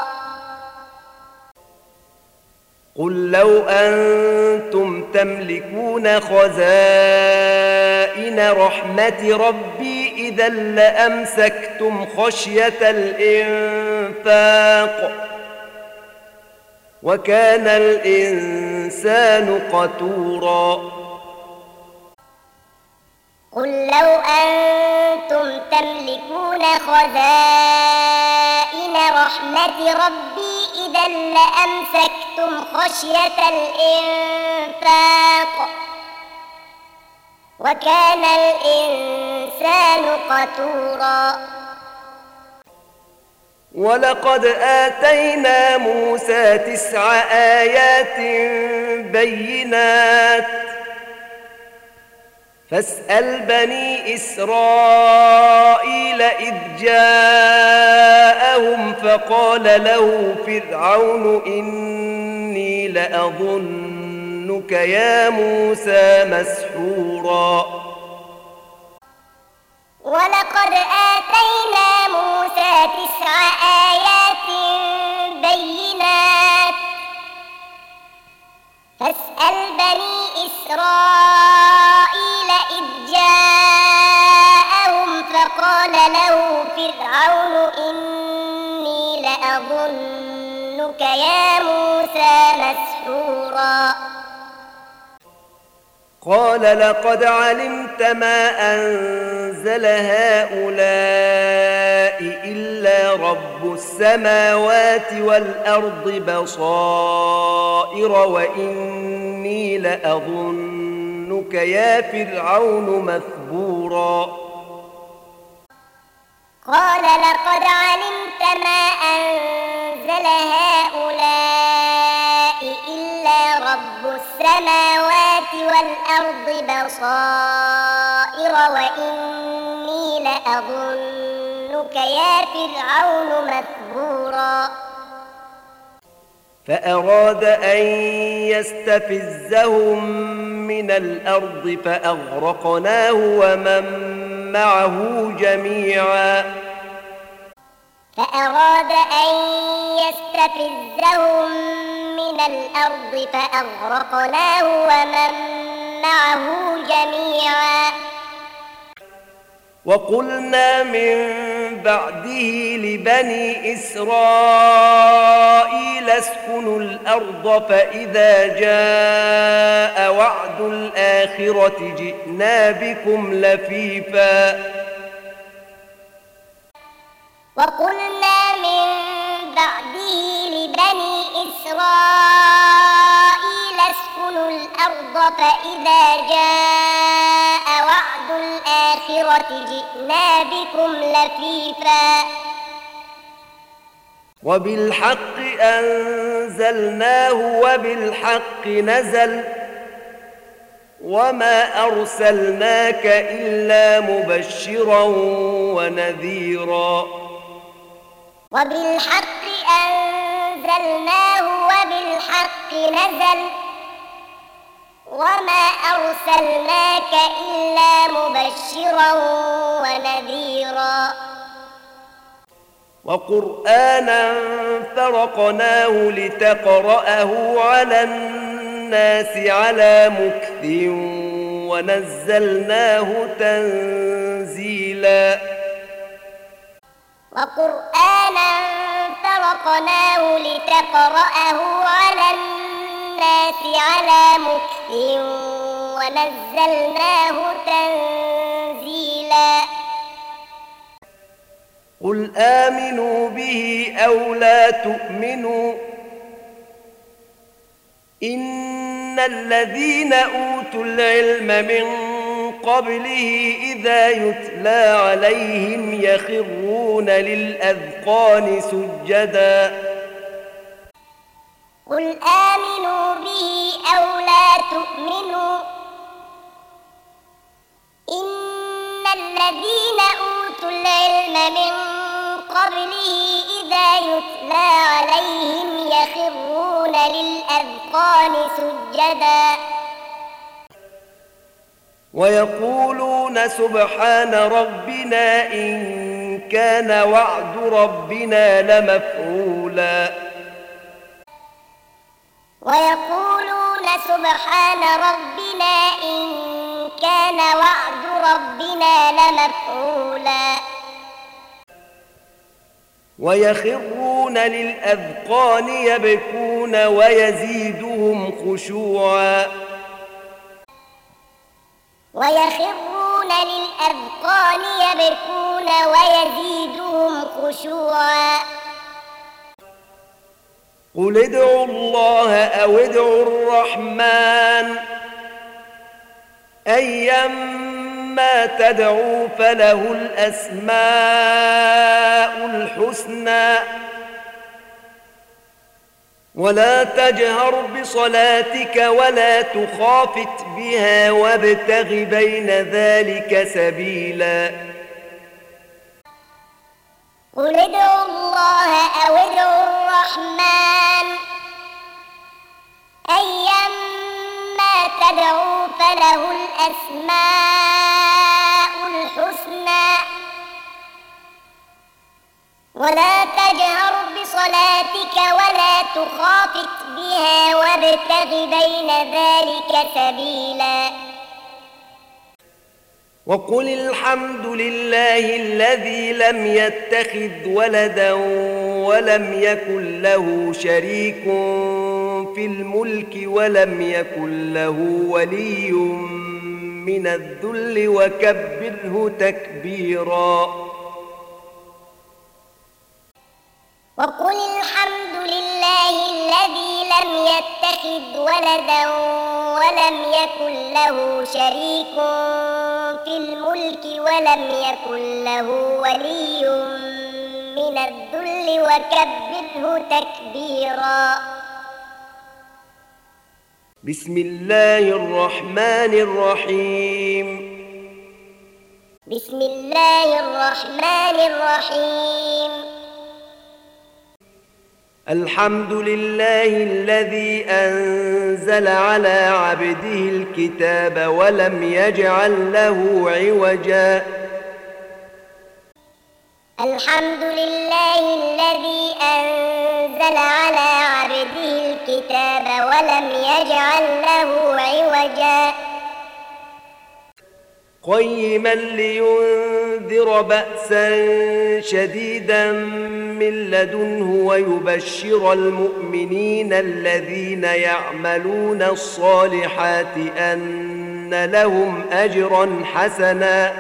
[SPEAKER 1] قل لو أنتم تملكون خزائن رحمة ربي إذا لأمسكتم خشية الإنفاق وكان الإنسان قتورا
[SPEAKER 2] قل لو أنتم تملكون خزائن رحمة ربي إذا لأمسكتم خشية الإنفاق وكان الإنسان قتورا
[SPEAKER 1] ولقد آتينا موسى تسع آيات بينات فاسأل بني إسرائيل إذ جاءهم فقال له فرعون إني لأظنك يا موسى مسحورا
[SPEAKER 2] ولقد آتينا موسى تسع آيات بينات فاسأل بني إسرائيل إذ جاءهم فقال له فرعون إني لأظنك يا موسى مسحورا
[SPEAKER 1] قال لقد علمت ما أنزل هؤلاء إلا رب السماوات والأرض بصائر وإني لأظنك يا فرعون مثبورا
[SPEAKER 2] قال لقد علمت ما أنزل هؤلاء إلا رب السماوات والأرض بصائر وإني لأظنك يا فرعون مثبورا
[SPEAKER 1] فأراد أن يستفزهم من الأرض فأغرقناه ومن معه جميعا
[SPEAKER 2] فأراد أن يستفزهم من الأرض فأغرقناه ومن معه جميعا
[SPEAKER 1] وقلنا من بعده لبني إسرائيل اسكنوا الأرض فإذا جاء وعد الآخرة جئنا بكم لفيفا
[SPEAKER 2] وقلنا من بعده لبني إسرائيل اسكنوا الأرض فإذا جاء وعد الآخرة جئنا بكم لفيفا
[SPEAKER 1] وبالحق أنزلناه وبالحق نزل وما أرسلناك إلا مبشرا ونذيرا
[SPEAKER 2] وبالحق أنزلناه وبالحق نزل وما أرسلناك إلا مبشرا ونذيرا
[SPEAKER 1] وقرآنا فرقناه لتقرأه على الناس على مكث ونزلناه تنزيلا
[SPEAKER 2] وقرآنا فرقناه لتقرأه على الناس على مكث ونزلناه تنزيلا
[SPEAKER 1] قل آمنوا به أو لا تؤمنوا إن الذين أوتوا العلم من قبله إذا يتلى عليهم يخرون للأذقان سجدا
[SPEAKER 2] قل آمنوا به أو لا تؤمنوا إن الذين أوتوا العلم من قبله إذا يتلى عليهم يخرون للأذقان سجدا
[SPEAKER 1] ويقولون سبحان ربنا إن كان وعد ربنا لمفعولا
[SPEAKER 2] ويقولون سبحان ربنا إن كان وعد ربنا لمفعولا
[SPEAKER 1] ويخرون للأذقان يبكون ويزيدهم خشوعا
[SPEAKER 2] ويخرون للأذقان يبكون ويزيدهم خشوعا
[SPEAKER 1] قل ادعوا الله أو ادعوا الرحمن أيما تدعوا فله الأسماء الحسنى ولا تجهر بصلاتك ولا تخافت بها وابتغ بين ذلك سبيلا
[SPEAKER 2] قل ادعوا الله أو ادعوا الرحمن أيما تدعوا فله الأسماء الحسنى ولا تجهر بصلاتك ولا تخافت بها وابتغ بين ذلك سبيلا
[SPEAKER 1] وقل الحمد لله الذي لم يتخذ ولدا ولم يكن له شريك في الملك ولم يكن له ولي من الذل وكبره تكبيرا
[SPEAKER 2] وقل الحمد لله الذي لم يتخذ ولدا ولم يكن له شريك في الملك ولم يكن له ولي من الذل وكبره تكبيرا.
[SPEAKER 1] بسم الله الرحمن الرحيم.
[SPEAKER 2] بسم الله الرحمن الرحيم.
[SPEAKER 1] الحمد لله الذي أنزل على عبده الكتاب ولم يجعل له عوجا.
[SPEAKER 2] الحمد لله الذي أنزل على عبده الكتاب ولم يجعل له عوجا.
[SPEAKER 1] قيما لينذر بأسا شديدا من لدنه ويبشر المؤمنين الذين يعملون الصالحات أن لهم أجرا حسنا.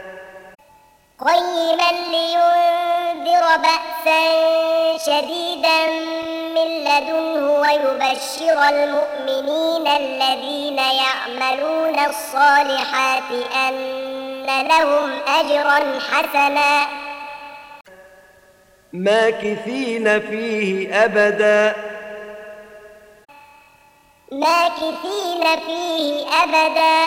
[SPEAKER 2] قيما لينذر بأسا شديدا من لدنه ويبشر المؤمنين الذين يعملون الصالحات أن لهم أجرا حسنا
[SPEAKER 1] ماكثين فيه أبدا.
[SPEAKER 2] ماكثين فيه أبدا.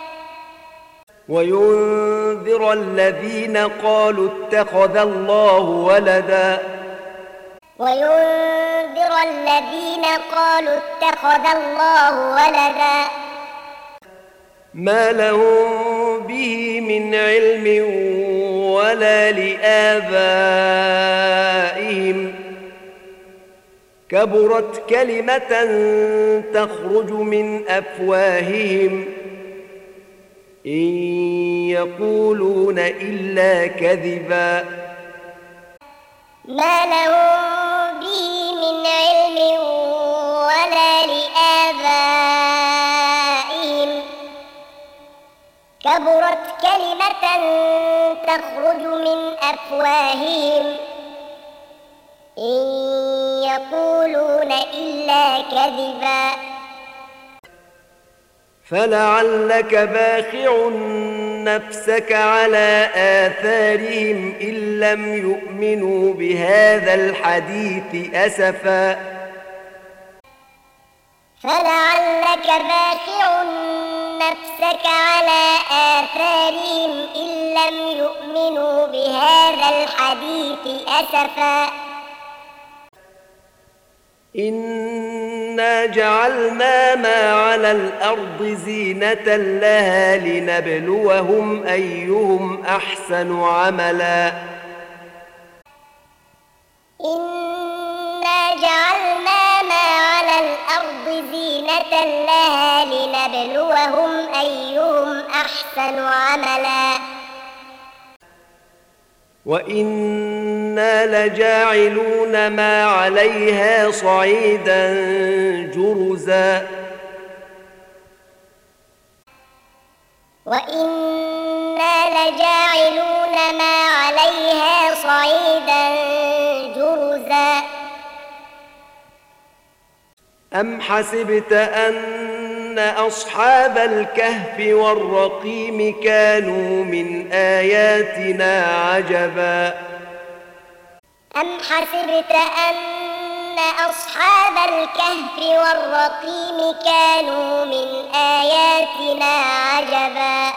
[SPEAKER 1] وينذر الذين قالوا اتخذ الله ولدا.
[SPEAKER 2] وينذر الذين قالوا اتخذ الله ولدا.
[SPEAKER 1] ما لهم به من علم ولا لآبائهم كبرت كلمة تخرج من أفواههم إن يقولون إلا كذبا.
[SPEAKER 2] ما لهم به من علم ولا لآبائهم كبرت كلمة تخرج من أفواههم إن يقولون إلا كذبا.
[SPEAKER 1] فلعلك باخع نفسك على آثارهم إن لم يؤمنوا بهذا الحديث أسفا.
[SPEAKER 2] فلعلك باخع نفسك على آثارهم إن لم يؤمنوا بهذا الحديث أسفا.
[SPEAKER 1] إنا جعلنا ما على الأرض زينة لها لنبلوهم أيهم أحسن عملا.
[SPEAKER 2] إنا جعلنا ما على الأرض زينة لها لنبلوهم أيهم أحسن عملا.
[SPEAKER 1] وإنا لجاعلون ما عليها صعيدا جرزا.
[SPEAKER 2] وإنا لجاعلون ما عليها صعيدا جرزا.
[SPEAKER 1] أم حسبت أن أصحاب الكهف والرقيم كانوا من آياتنا عجبا.
[SPEAKER 2] أم حسبت أن أصحاب الكهف والرقيم كانوا من آياتنا عجبا.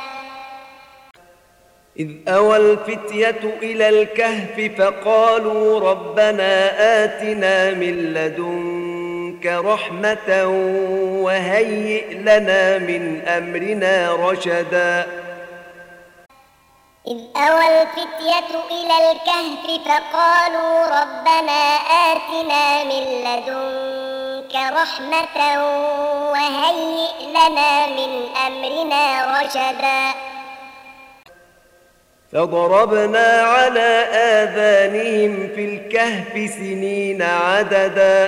[SPEAKER 1] إذ أوى الفتية إلى الكهف فقالوا ربنا آتنا من لدنك رحمة وهيئ لنا من أمرنا رشدا.
[SPEAKER 2] إذ أوى الفتية إلى الكهف فقالوا ربنا آتنا من لدنك رحمة وهيئ لنا من أمرنا رشدا.
[SPEAKER 1] فضربنا على آذانهم في الكهف سنين عددا.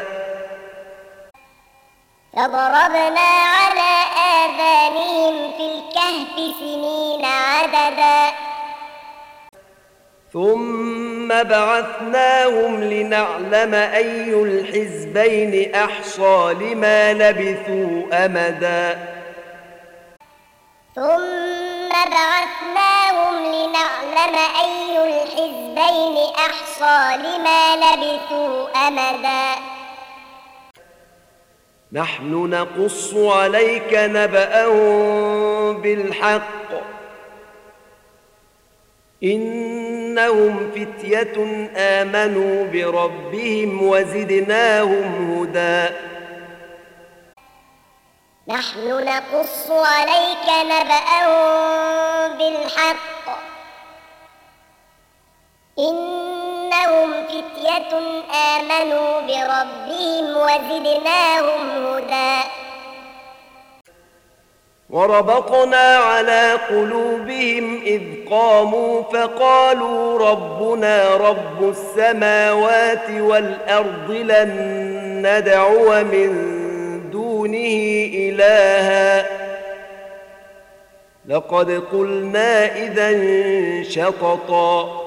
[SPEAKER 2] فضربنا على آذانهم في الكهف سنين عددا.
[SPEAKER 1] ثم بعثناهم لنعلم أي الحزبين أحصى لما لبثوا أمدا
[SPEAKER 2] ثم بعثناهم لنعلم أي الحزبين أحصى لما لبثوا أمدا
[SPEAKER 1] نحن نقص عليك نبأهم بالحق إنهم فتية آمنوا بربهم وزدناهم هدى
[SPEAKER 2] نحن نقص عليك نبأهم بالحق إنهم فتية آمنوا بربهم وزدناهم هدى
[SPEAKER 1] وربطنا على قلوبهم إذ قاموا فقالوا ربنا رب السماوات والأرض لن ندعو من دونه إلها لقد قلنا إذا شططا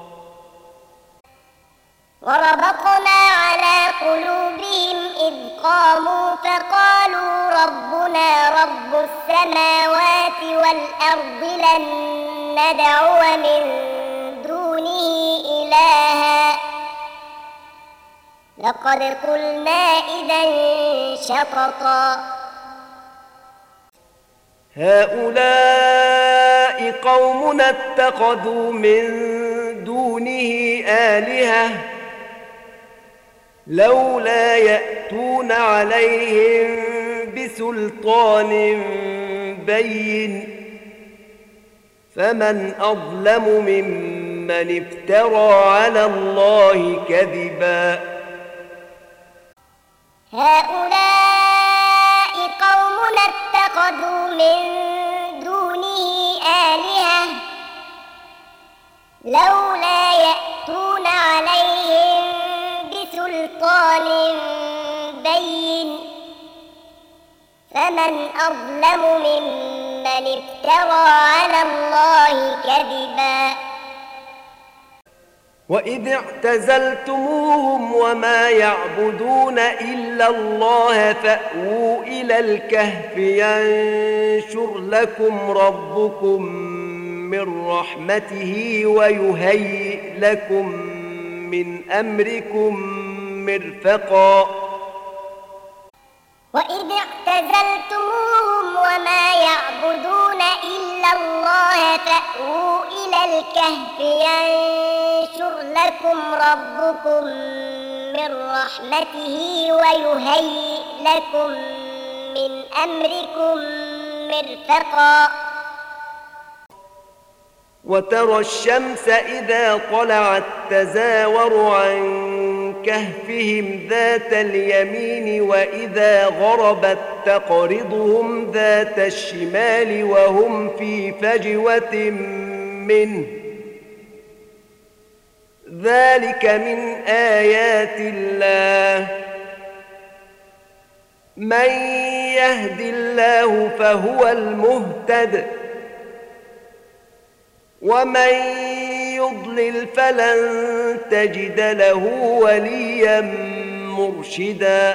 [SPEAKER 2] وربطنا على قلوبهم إذ قاموا فقالوا ربنا رب السماوات والأرض لن ندعو من دونه إلها لقد قلنا إذا شططا
[SPEAKER 1] هؤلاء قومنا اتخذوا من دونه آلهة لولا يأتون عليهم بسلطان بين فمن أظلم ممن افترى على الله كذبا
[SPEAKER 2] هؤلاء قومنا اتخذوا من دونه آلهة لولا يأتون عليهم بسلطان بين فمن أظلم ممن افترى على الله كذبا
[SPEAKER 1] وإذ اعتزلتموهم وما يعبدون إلا الله فأووا إلى الكهف ينشر لكم ربكم من رحمته ويهيئ لكم من أمركم مرفقا
[SPEAKER 2] وإذ اعتزلتموهم وما يعبدون إلا الله فأووا إلى الكهف ينشر لكم ربكم من رحمته ويهيئ لكم من أمركم مرفقا
[SPEAKER 1] وترى الشمس إذا طلعت تزاور عن كهفهم ذات اليمين وإذا غربت تقرضهم ذات الشمال وهم في فجوة منه ذلك من آيات الله من يهد الله فهو المهتد ومن يضلل فلن تجد له وليا مرشدا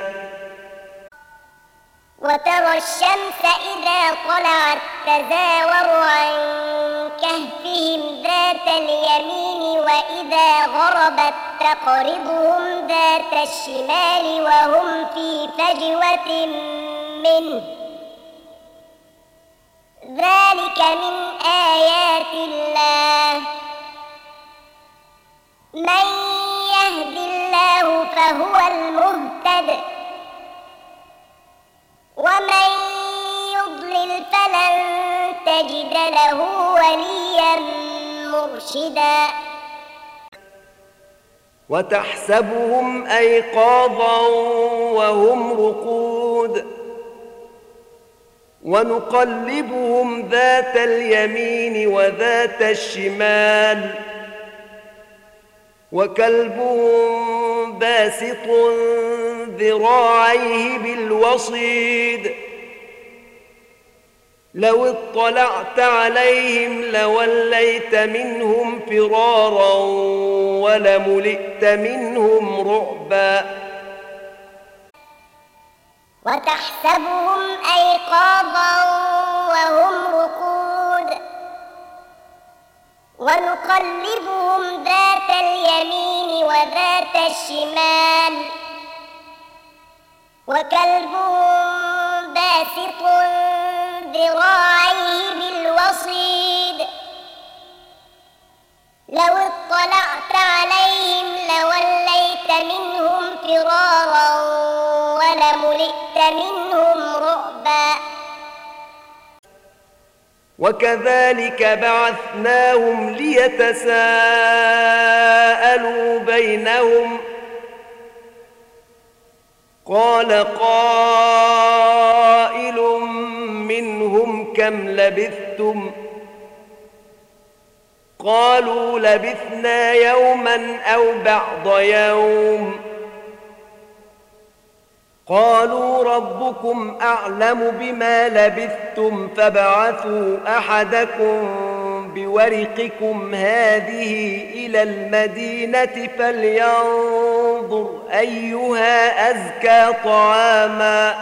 [SPEAKER 2] وترى الشمس إذا طلعت تزاور عن كهفهم ذات اليمين وإذا غربت تقرضهم ذات الشمال وهم في فجوة منه ذلك من آيات الله من يهد الله فهو المهتد ومن يضلل فلن تجد له وليا مرشدا
[SPEAKER 1] وتحسبهم أيقاظا وهم رقود ونقلبهم ذات اليمين وذات الشمال وكلبهم باسط ذراعيه بالوصيد لو اطلعت عليهم لوليت منهم فرارا ولملئت منهم رعبا
[SPEAKER 2] وتحسبهم أيقاظا وهم رقود ونقلبهم ذات اليمين وذات الشمال وكلبهم باسط ذراعيه بالوصيد لو اطلعت عليهم لوليت منهم فرارا ولملئت منهم رعبا
[SPEAKER 1] وكذلك بعثناهم ليتساءلوا بينهم قال قائل منهم كم لبثتم قالوا لبثنا يوما أو بعض يوم قالوا ربكم أعلم بما لبثتم فابعثوا أحدكم بورقكم هذه إلى المدينة فلينظر أيها أزكى طعاما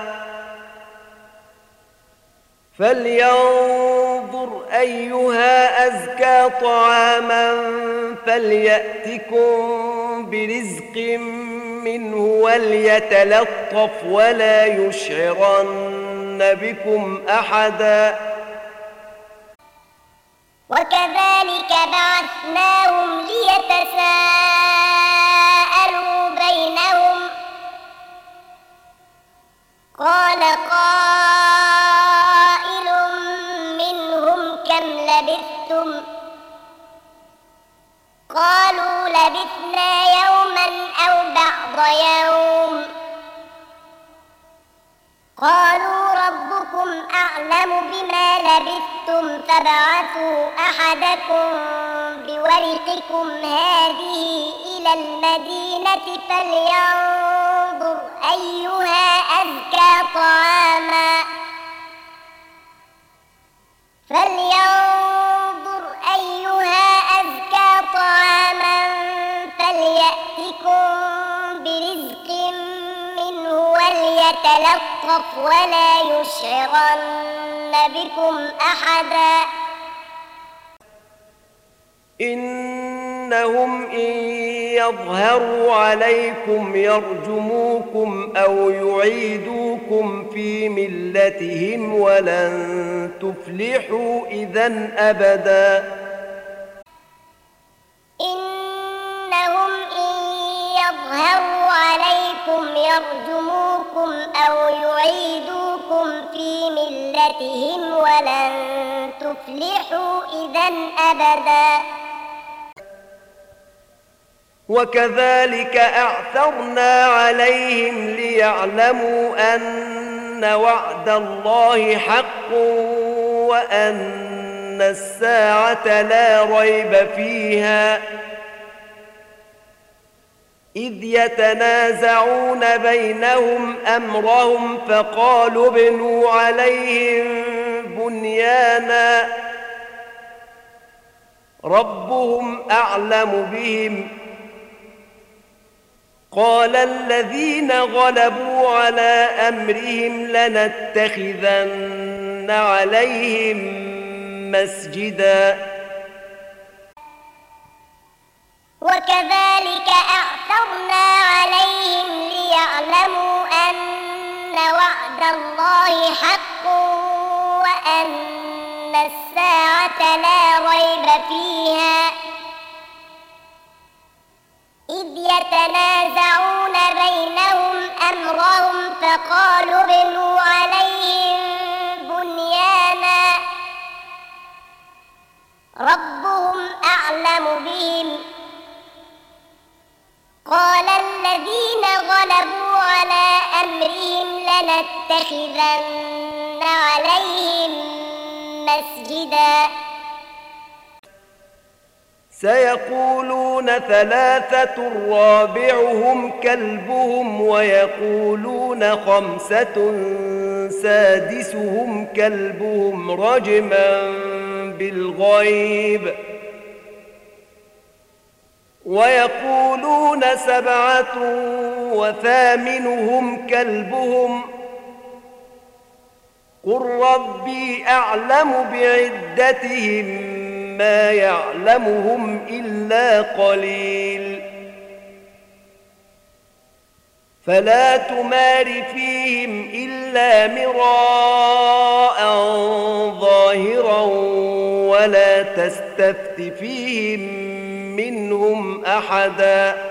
[SPEAKER 1] فلينظر أيها أزكى طعاما فليأتكم برزق منه وليتلطف ولا يشعرن بكم أحدا
[SPEAKER 2] وكذلك بعثناهم ليتساءلوا بينهم قال قائل منهم كم لبثتم قالوا لبثنا يوما أو بعض يوم قالوا ربكم أعلم بما لبثتم فابعثوا أحدكم بورقكم هذه إلى المدينة فلينظر أيها أزكى طعاما فلينظر أيها أزكى طعاما فليأتكم برزق منه وليتلطف ولا يشعرن بكم أحدا
[SPEAKER 1] إنهم إن يظهروا عليكم يرجموكم أو يعيدوكم في ملتهم ولن تفلحوا إذن أبدا
[SPEAKER 2] إنهم إن يظهروا عليكم يرجموكم أو يعيدوكم في ملتهم ولن تفلحوا إذن أبدا
[SPEAKER 1] وكذلك أعثرنا عليهم ليعلموا أن وعد الله حق وأن الساعة لا ريب فيها إذ يتنازعون بينهم أمرهم فقالوا ابنوا عليهم بنيانا ربهم أعلم بهم قال الذين غلبوا على أمرهم لنتخذن عليهم مسجدا
[SPEAKER 2] وكذلك أعثرنا عليهم ليعلموا أن وعد الله حق وأن الساعة لا ريب فيها إذ يتنازعون بينهم أمرهم فقالوا ابنوا عليهم بنيانا ربهم أعلم بهم قال الذين غلبوا على أمرهم لنتخذن عليهم مسجدا
[SPEAKER 1] سيقولون ثلاثة رابعهم كلبهم ويقولون خمسة سادسهم كلبهم رجما بالغيب ويقولون سبعة وثامنهم كلبهم قل ربي أعلم بعدتهم ما يعلمهم إلا قليل فلا تمار فيهم إلا مراء ظاهرا ولا تستفت فيهم منهم أحدا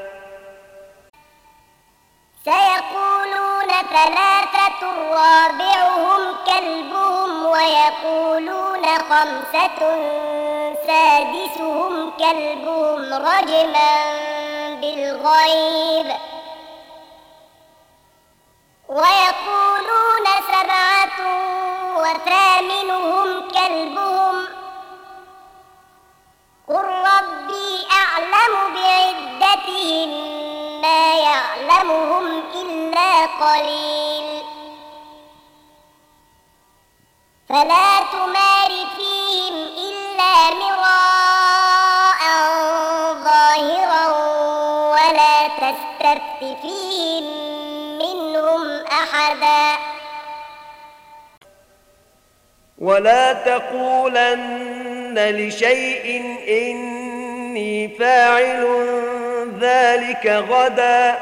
[SPEAKER 2] سيقولون ثلاثة رابعهم كلبهم ويقولون خمسة سادسهم كلبهم رجما بالغيب ويقولون سبعة وثامنهم كلبهم قل ربي أعلم بعدتهم ما يعلمهم إلا قليل فلا تمار فيهم إلا مراء ظاهرا ولا تستفت فيهم منهم أحدا
[SPEAKER 1] ولا تقولن لشيء إني فاعل ذلك غدا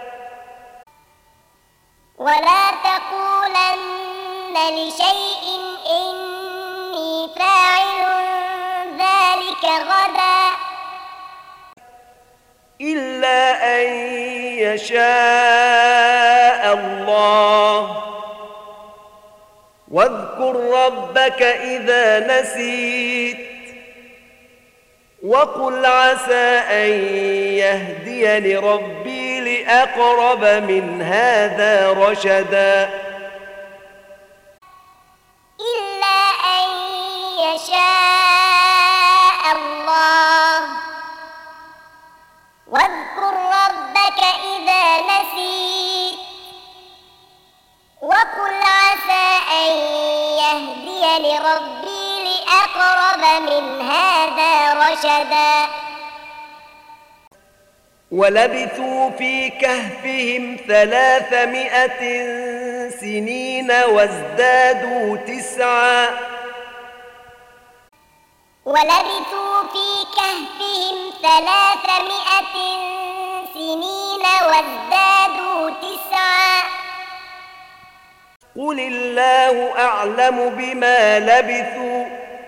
[SPEAKER 2] ولا تقولن لشيء إني فاعل ذلك غدا
[SPEAKER 1] إلا أن يشاء الله واذكر ربك إذا نسيت وقل عسى أن يهديني ربي لأقرب من هذا رشدا
[SPEAKER 2] إلا أن يشاء الله واذكر ربك إذا نسيت وقل عسى أن يهديني ربي لأقرب من هذا رشدا
[SPEAKER 1] ولبثوا في كهفهم ثلاثمائة سنين وازدادوا تسعا
[SPEAKER 2] ولبثوا في كهفهم ثلاثمائة سنين وازدادوا تسعا
[SPEAKER 1] قل الله أعلم بما لبثوا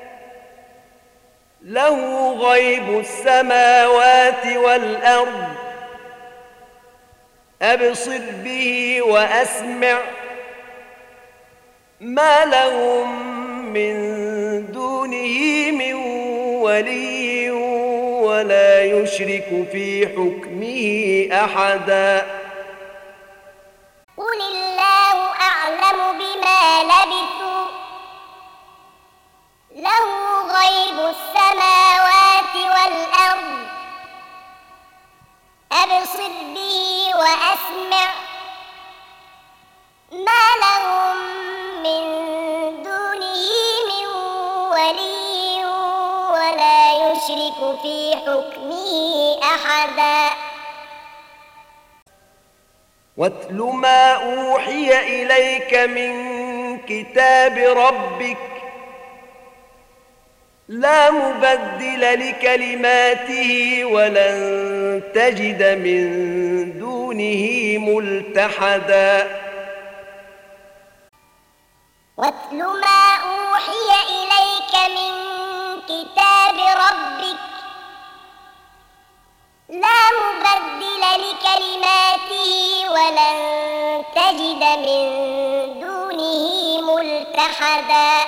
[SPEAKER 1] له غيب السماوات والأرض أبصر به وأسمع ما لهم من دونه من ولي ولا يشرك في حكمه أحدا
[SPEAKER 2] قل الله أعلم بما لبثوا له غيب السماوات والأرض أبصر به وأسمع ما لهم من دونه من ولي ولا يشرك في حكمه أحدا
[SPEAKER 1] واتل ما أوحي إليك من كتاب ربك لا مبدل لكلماته ولن تجد من دونه ملتحدا
[SPEAKER 2] واتل ما أوحي إليك من كتاب ربك لا مبدل لكلماته ولن تجد من دونه ملتحدا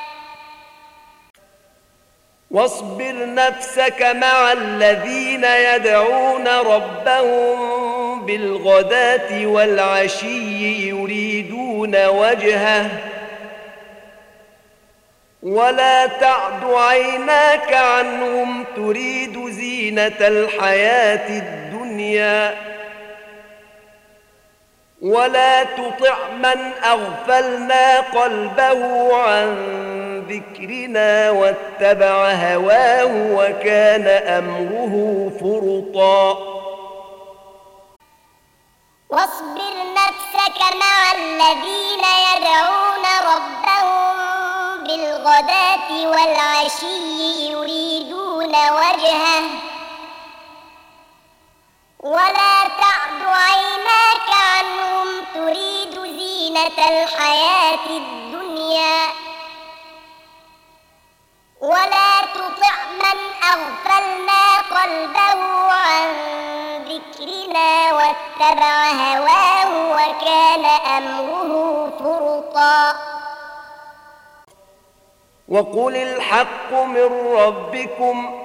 [SPEAKER 1] واصبر نفسك مع الذين يدعون ربهم بالغداة والعشي يريدون وجهه ولا تعد عيناك عنهم تريد زينة الحياة الدنيا ولا تطع من أغفلنا قلبه عن ذكرنا واتبع هواه وكان أمره فرطا
[SPEAKER 2] واصبر نفسك مع الذين يدعون ربهم بالغداة والعشي يريدون وجهه ولا تعد عيناك عنهم تريد زينة الحياة الدنيا ولا تطع من أغفلنا قلبه عن ذكرنا واتبع هواه وكان أمره فرطا
[SPEAKER 1] وقل الحق من ربكم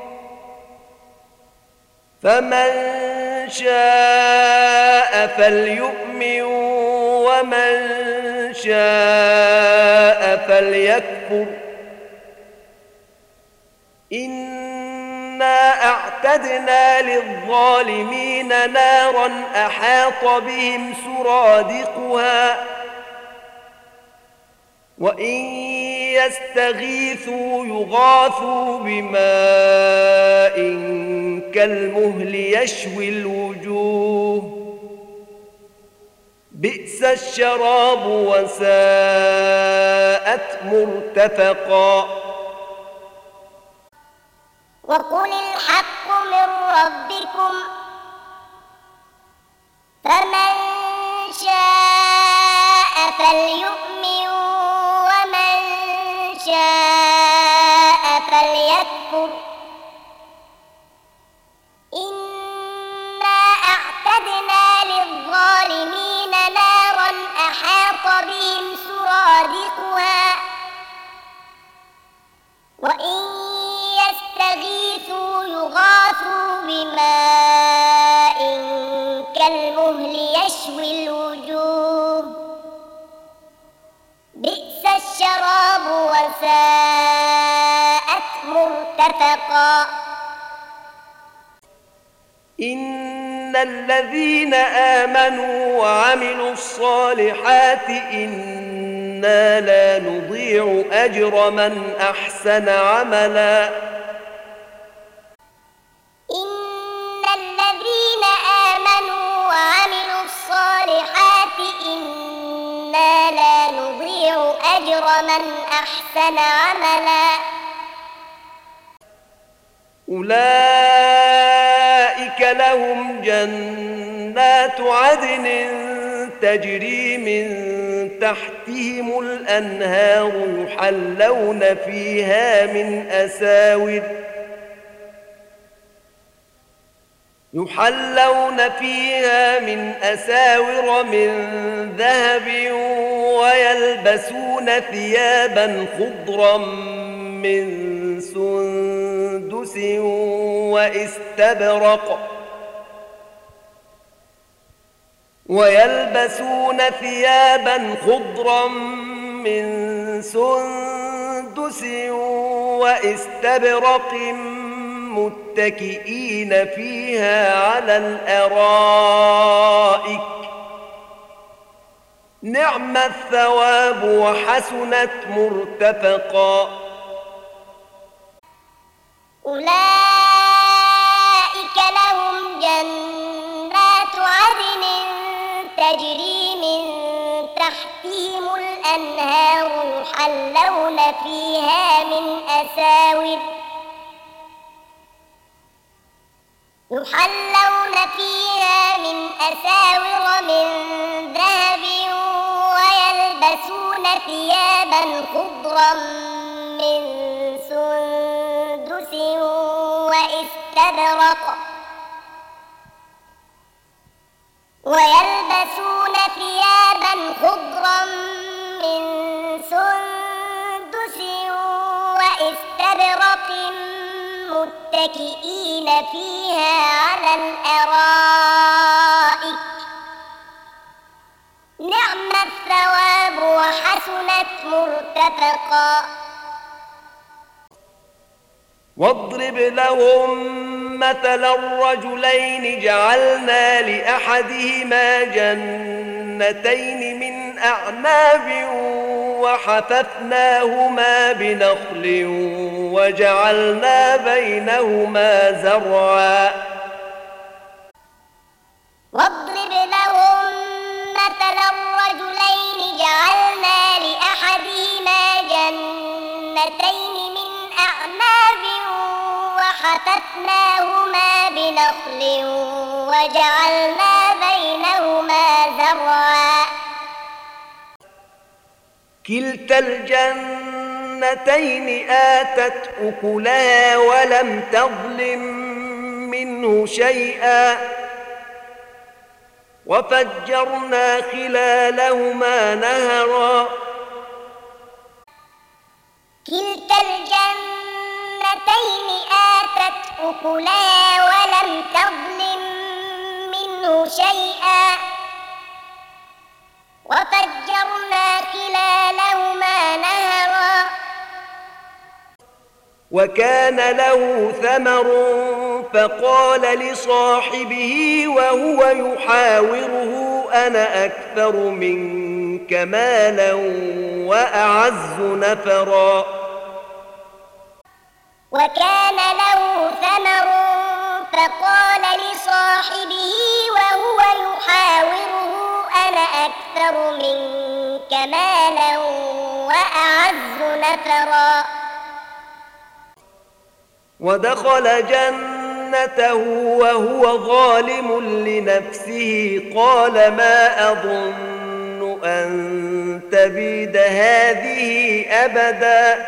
[SPEAKER 1] فمن شاء فليؤمن ومن شاء فليكفر إنا أعتدنا للظالمين نارا أحاط بهم سرادقها وإن يستغيثوا يغاثوا بماء كالمهل يشوي الوجوه بئس الشراب وساءت مرتفقا
[SPEAKER 2] وقل الحق من ربكم فمن شاء فليؤمن ومن شاء فليكفر إنا أعتدنا للظالمين نارا أحاط بهم سرادقها وإن يستغيثوا يغاثوا بماء كالمهل يشوي الوجوه بئس الشراب وساءت مرتفقا
[SPEAKER 1] إن الذين آمنوا وعملوا الصالحات إنا لا نضيع أجر من أحسن عملا
[SPEAKER 2] إن الذين آمنوا وعملوا الصالحات إنا لا نضيع أجر من أحسن عملا
[SPEAKER 1] أولئك لهم جنات عدن تجري من تحتهم الأنهار يحلون فيها من أساور يحلون فيها من أساور من ذهب ويلبسون ثيابا خضرا من سندس واستبرق ويلبسون ثيابا خضرا من سندس واستبرق متكئين فيها على الأرائك نعم الثواب وحسنت مرتفقا
[SPEAKER 2] أولئك لهم جنات عدن تجري من تحتهم الأنهار يحلون فيها من أساور يحلون فيها من أساور من ذهب ويلبسون ثيابا خضرا من سندس واستبرق ويلبسون ثيابا خضرا من سندس واستبرق متكئين فيها على الأرائك نعم الثواب وحسنت مرتفقا
[SPEAKER 1] واضرب لهم مثلا الرجلين جعلنا لأحدهما جنتين من أعناب وحففناهما بنخل وجعلنا بينهما زرعا
[SPEAKER 2] واضرب لهم مثلا الرجلين جعلنا لأحدهما جنتين من أعناب وحففناهما بنخل وجعلنا بينهما زرعا
[SPEAKER 1] كلتا الجنتين آتت أكلها ولم تظلم منه شيئا وفجرنا خلالهما نهرا
[SPEAKER 2] كلتا الجنتين آتت أكلها ولم تظلم منه شيئا وفجرنا خلالهما نهرا
[SPEAKER 1] وكان له ثمر فقال لصاحبه وهو يحاوره أنا أكثر منك مالا وأعز نفرا
[SPEAKER 2] وكان له ثمر فقال لصاحبه وهو يحاوره أنا أكثر منك مالا وأعز نفرا
[SPEAKER 1] ودخل جنته وهو ظالم لنفسه قال ما أظن أن تبيد هذه أبدا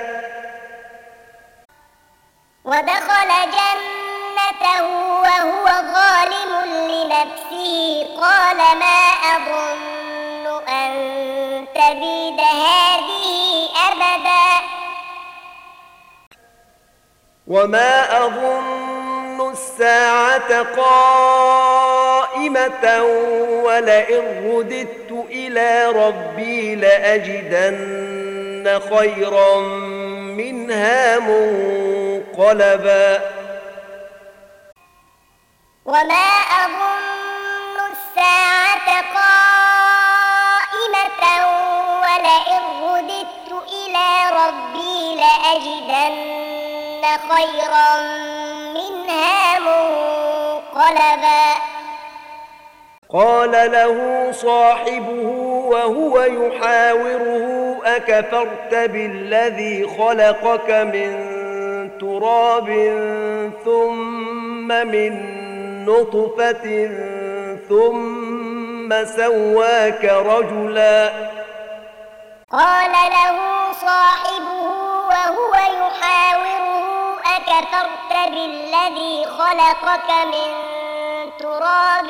[SPEAKER 2] ودخل جنته وهو ظالم لنفسه قال ما أظن أن تبيد هذه أبدا
[SPEAKER 1] وما أظن الساعة قائمة ولئن رددت إلى ربي لأجدن خيرا منها منقلبا
[SPEAKER 2] وما أظن الساعة قائمة ولئن رددت إلى ربي لأجدن خيرا منها منقلبا
[SPEAKER 1] قال له صاحبه وهو يحاوره أكفرت بالذي خلقك من تراب ثم من نطفة ثم سواك رجلا
[SPEAKER 2] قال له صاحبه وهو يحاوره أكفرت بالذي خلقك من تراب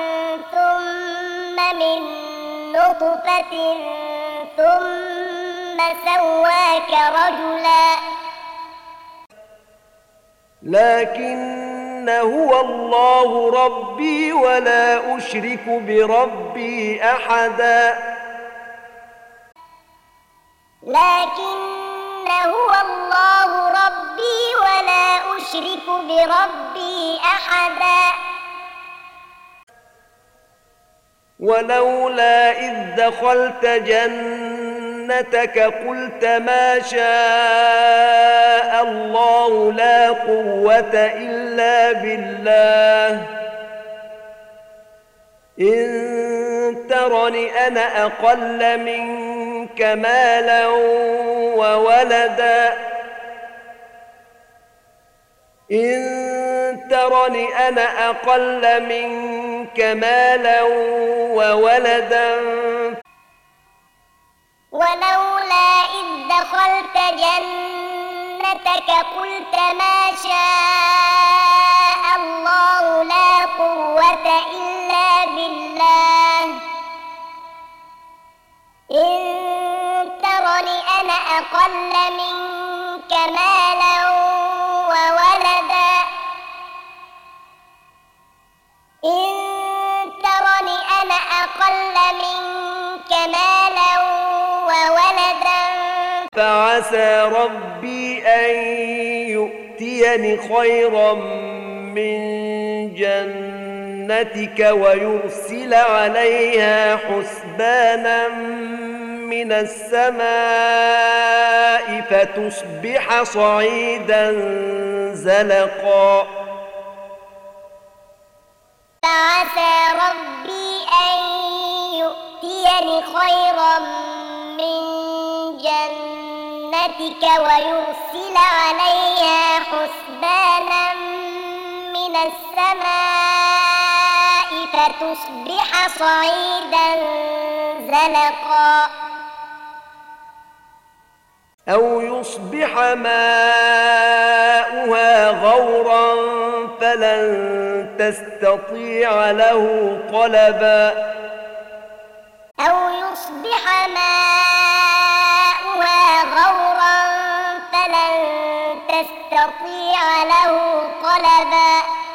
[SPEAKER 2] ثم من نطفة ثم سواك رجلا
[SPEAKER 1] لكن هو الله ربي ولا أشرك بربي أحدا
[SPEAKER 2] لكن هو الله ربي ولا أشرك بربي أحدا
[SPEAKER 1] ولولا إذ دخلت جنتك قلت ما شاء الله لا قوة إلا بالله إن ترني أنا أقل منك مالا وولدا إن ترني أنا أقل منك مالا وولدا
[SPEAKER 2] ولولا إذ دخلت جنتك قلت ما شاء الله لا قوة إلا بالله إن ترني أنا أقل منك مالا وولدا إن ترني أنا أقل منك مالا وولدا
[SPEAKER 1] فعسى ربي أن يؤتيني خيرا من جنتك ويرسل عليها حسبانا من السماء فتصبح صعيدا زلقا
[SPEAKER 2] فعسى ربي أن يؤتيني خيرا من جنتك ويرسل عليها حسبانا من السماء فتصبح صعيدا زلقا
[SPEAKER 1] أو يصبح ماؤها غورا فلن تستطيع له طلبا
[SPEAKER 2] أو يصبح ماؤها غورا فلن تستطيع له طلبا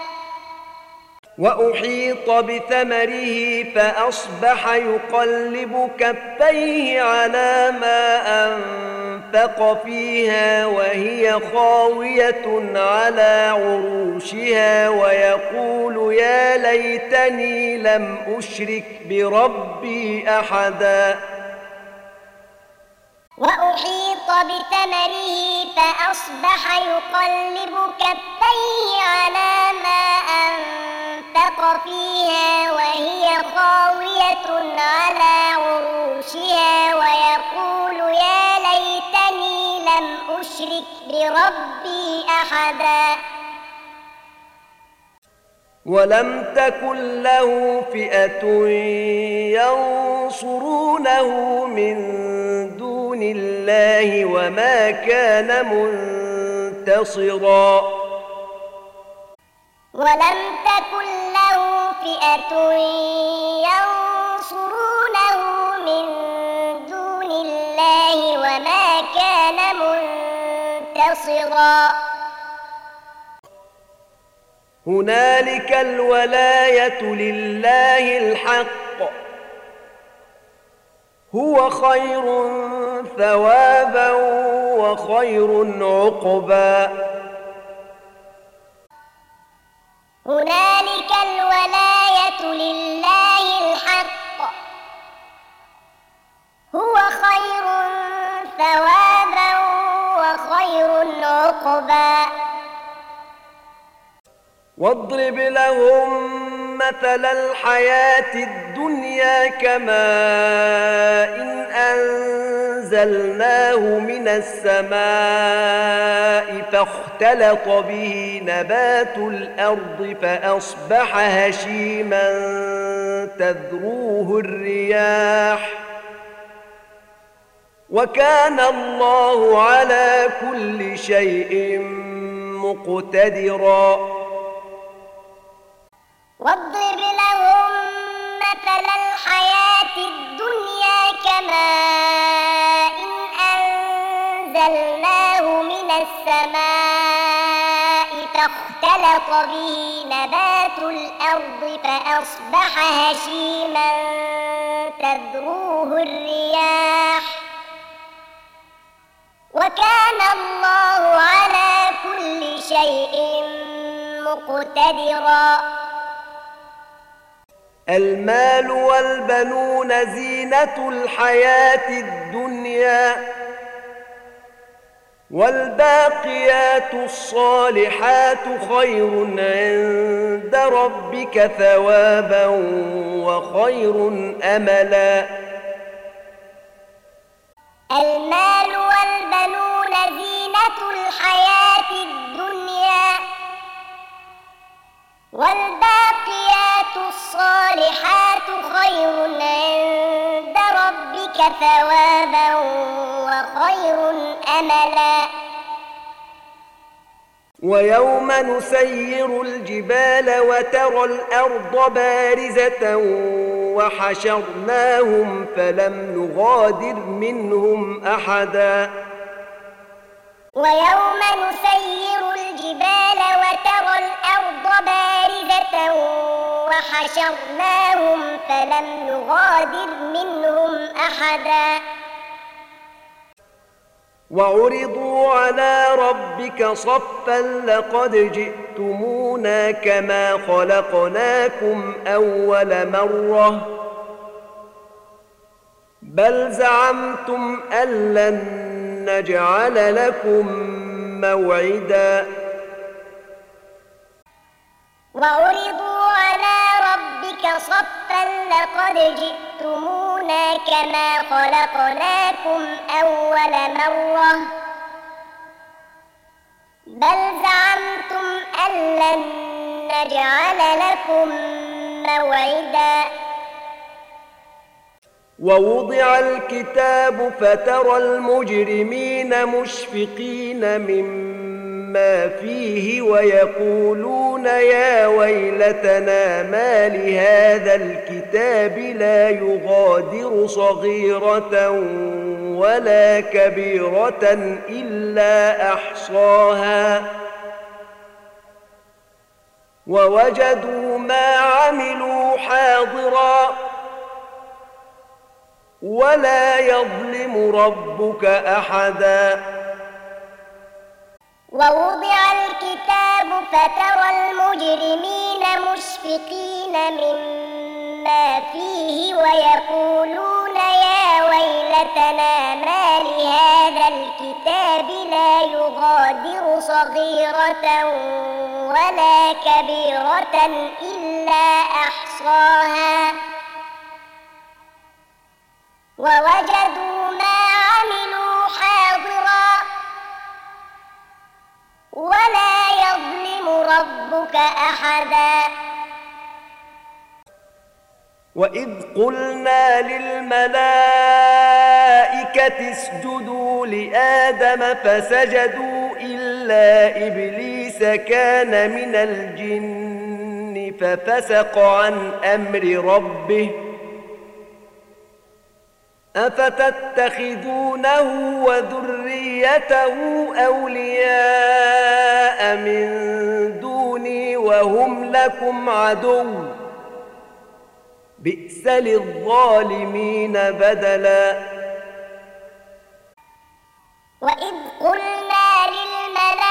[SPEAKER 1] وأحيط بثمره فأصبح يقلب كفيه على ما أنفق فيها وهي خاوية على عروشها ويقول يا ليتني لم أشرك بربي أحدا
[SPEAKER 2] وأحيط بثمره فأصبح يقلب كفيه على ما أنفق فيها وهي خاوية على عروشها ويقول يا ليتني لم أشرك بربي أحدا
[SPEAKER 1] ولم تكن له فئة ينصرونه من دون الله وما كان منتصرا
[SPEAKER 2] ولم تكن له فئة ينصرونه من دون الله وما كان منتصرا
[SPEAKER 1] هنالك الولاية لله الحق هو خير ثوابا وخير عقبا
[SPEAKER 2] هنالك الولاية لله الحق هو خير ثوابا وخير عقبا
[SPEAKER 1] واضرب لهم مثل الحياة الدنيا كماء إن أنزلناه من السماء فاختلط به نبات الأرض فأصبح هشيما تذروه الرياح وكان الله على كل شيء مقتدرا
[SPEAKER 2] واضرب لهم مثل الحياة الدنيا كماء إن أنزلناه من السماء فاختلط به نبات الأرض فأصبح هشيما تذروه الرياح وكان الله على كل شيء مقتدرا
[SPEAKER 1] المال والبنون زينة الحياة الدنيا والباقيات الصالحات خير عند ربك ثوابا وخير أملا
[SPEAKER 2] المال والبنون زينة الحياة الدنيا والباقيات الصالحات خير عند ربك ثوابا وخير أملا
[SPEAKER 1] ويوم نسير الجبال وترى الأرض بارزة وحشرناهم فلم نغادر منهم أحدا
[SPEAKER 2] ويوم نسير الجبال وترى الأرض بارزة وحشرناهم فلم نغادر منهم أحدا
[SPEAKER 1] وعرضوا على ربك صفا لقد جئتمونا كما خلقناكم أول مرة بل زعمتم أن لن نجعل لكم موعدا
[SPEAKER 2] وعرضوا على ربك صفا لقد جئتمونا كما خلقناكم أول مرة بل زعمتم أن لن نجعل لكم موعدا
[SPEAKER 1] ووضع الكتاب فترى المجرمين مشفقين مما فيه ويقولون يا ويلتنا ما لهذا الكتاب لا يغادر صغيرة ولا كبيرة إلا أحصاها ووجدوا ما عملوا حاضرا ولا يظلم ربك أحدا
[SPEAKER 2] ووضع الكتاب فترى المجرمين مشفقين مما فيه ويقولون يا ويلتنا ما لهذا الكتاب لا يغادر صغيرة ولا كبيرة إلا أحصاها ووجدوا ما عملوا حاضرا ولا يظلم ربك أحدا
[SPEAKER 1] وإذ قلنا للملائكة اسجدوا لآدم فسجدوا إلا إبليس كان من الجن ففسق عن أمر ربه أفتتخذونه وذريته أولياء من دوني وهم لكم عدو بئس للظالمين بدلا
[SPEAKER 2] وإذ قلنا للملائكة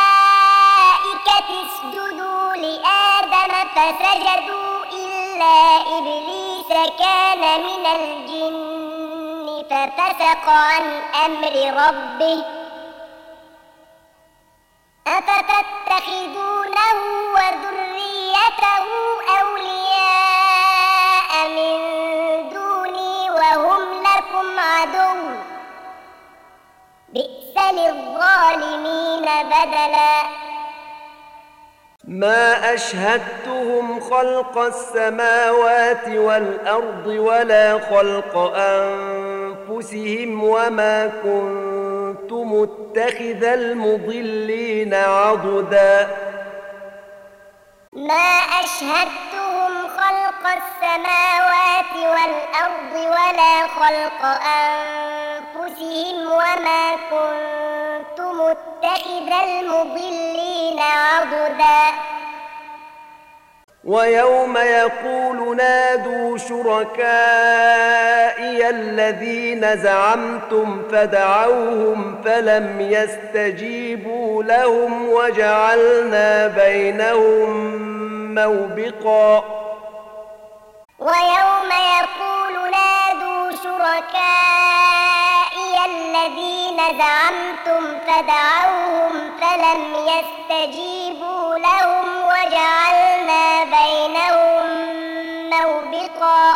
[SPEAKER 2] اسجدوا لآدم فسجدوا إلا إبليس كان من الجن ففسق عن أمر ربه أفتتخذونه وذريته أولياء من دوني وهم لكم عدو بئس للظالمين بدلا
[SPEAKER 1] ما أشهدتهم خلق السماوات والأرض ولا خلق أنفسهم وما كنت متخذ المضلين عضدا
[SPEAKER 2] ما أشهدتهم خلق السماوات والأرض ولا خلق أنفسهم وما كنت متخذ المضلين عضدا
[SPEAKER 1] ويوم يقول نادوا شركائي الذين زعمتم فدعوهم فلم يستجيبوا لهم وجعلنا بينهم موبقا
[SPEAKER 2] ويوم يقول نادوا شركائي الذين زعمتم فدعوهم فلم يستجيبوا لهم وجعلنا بينهم موبقا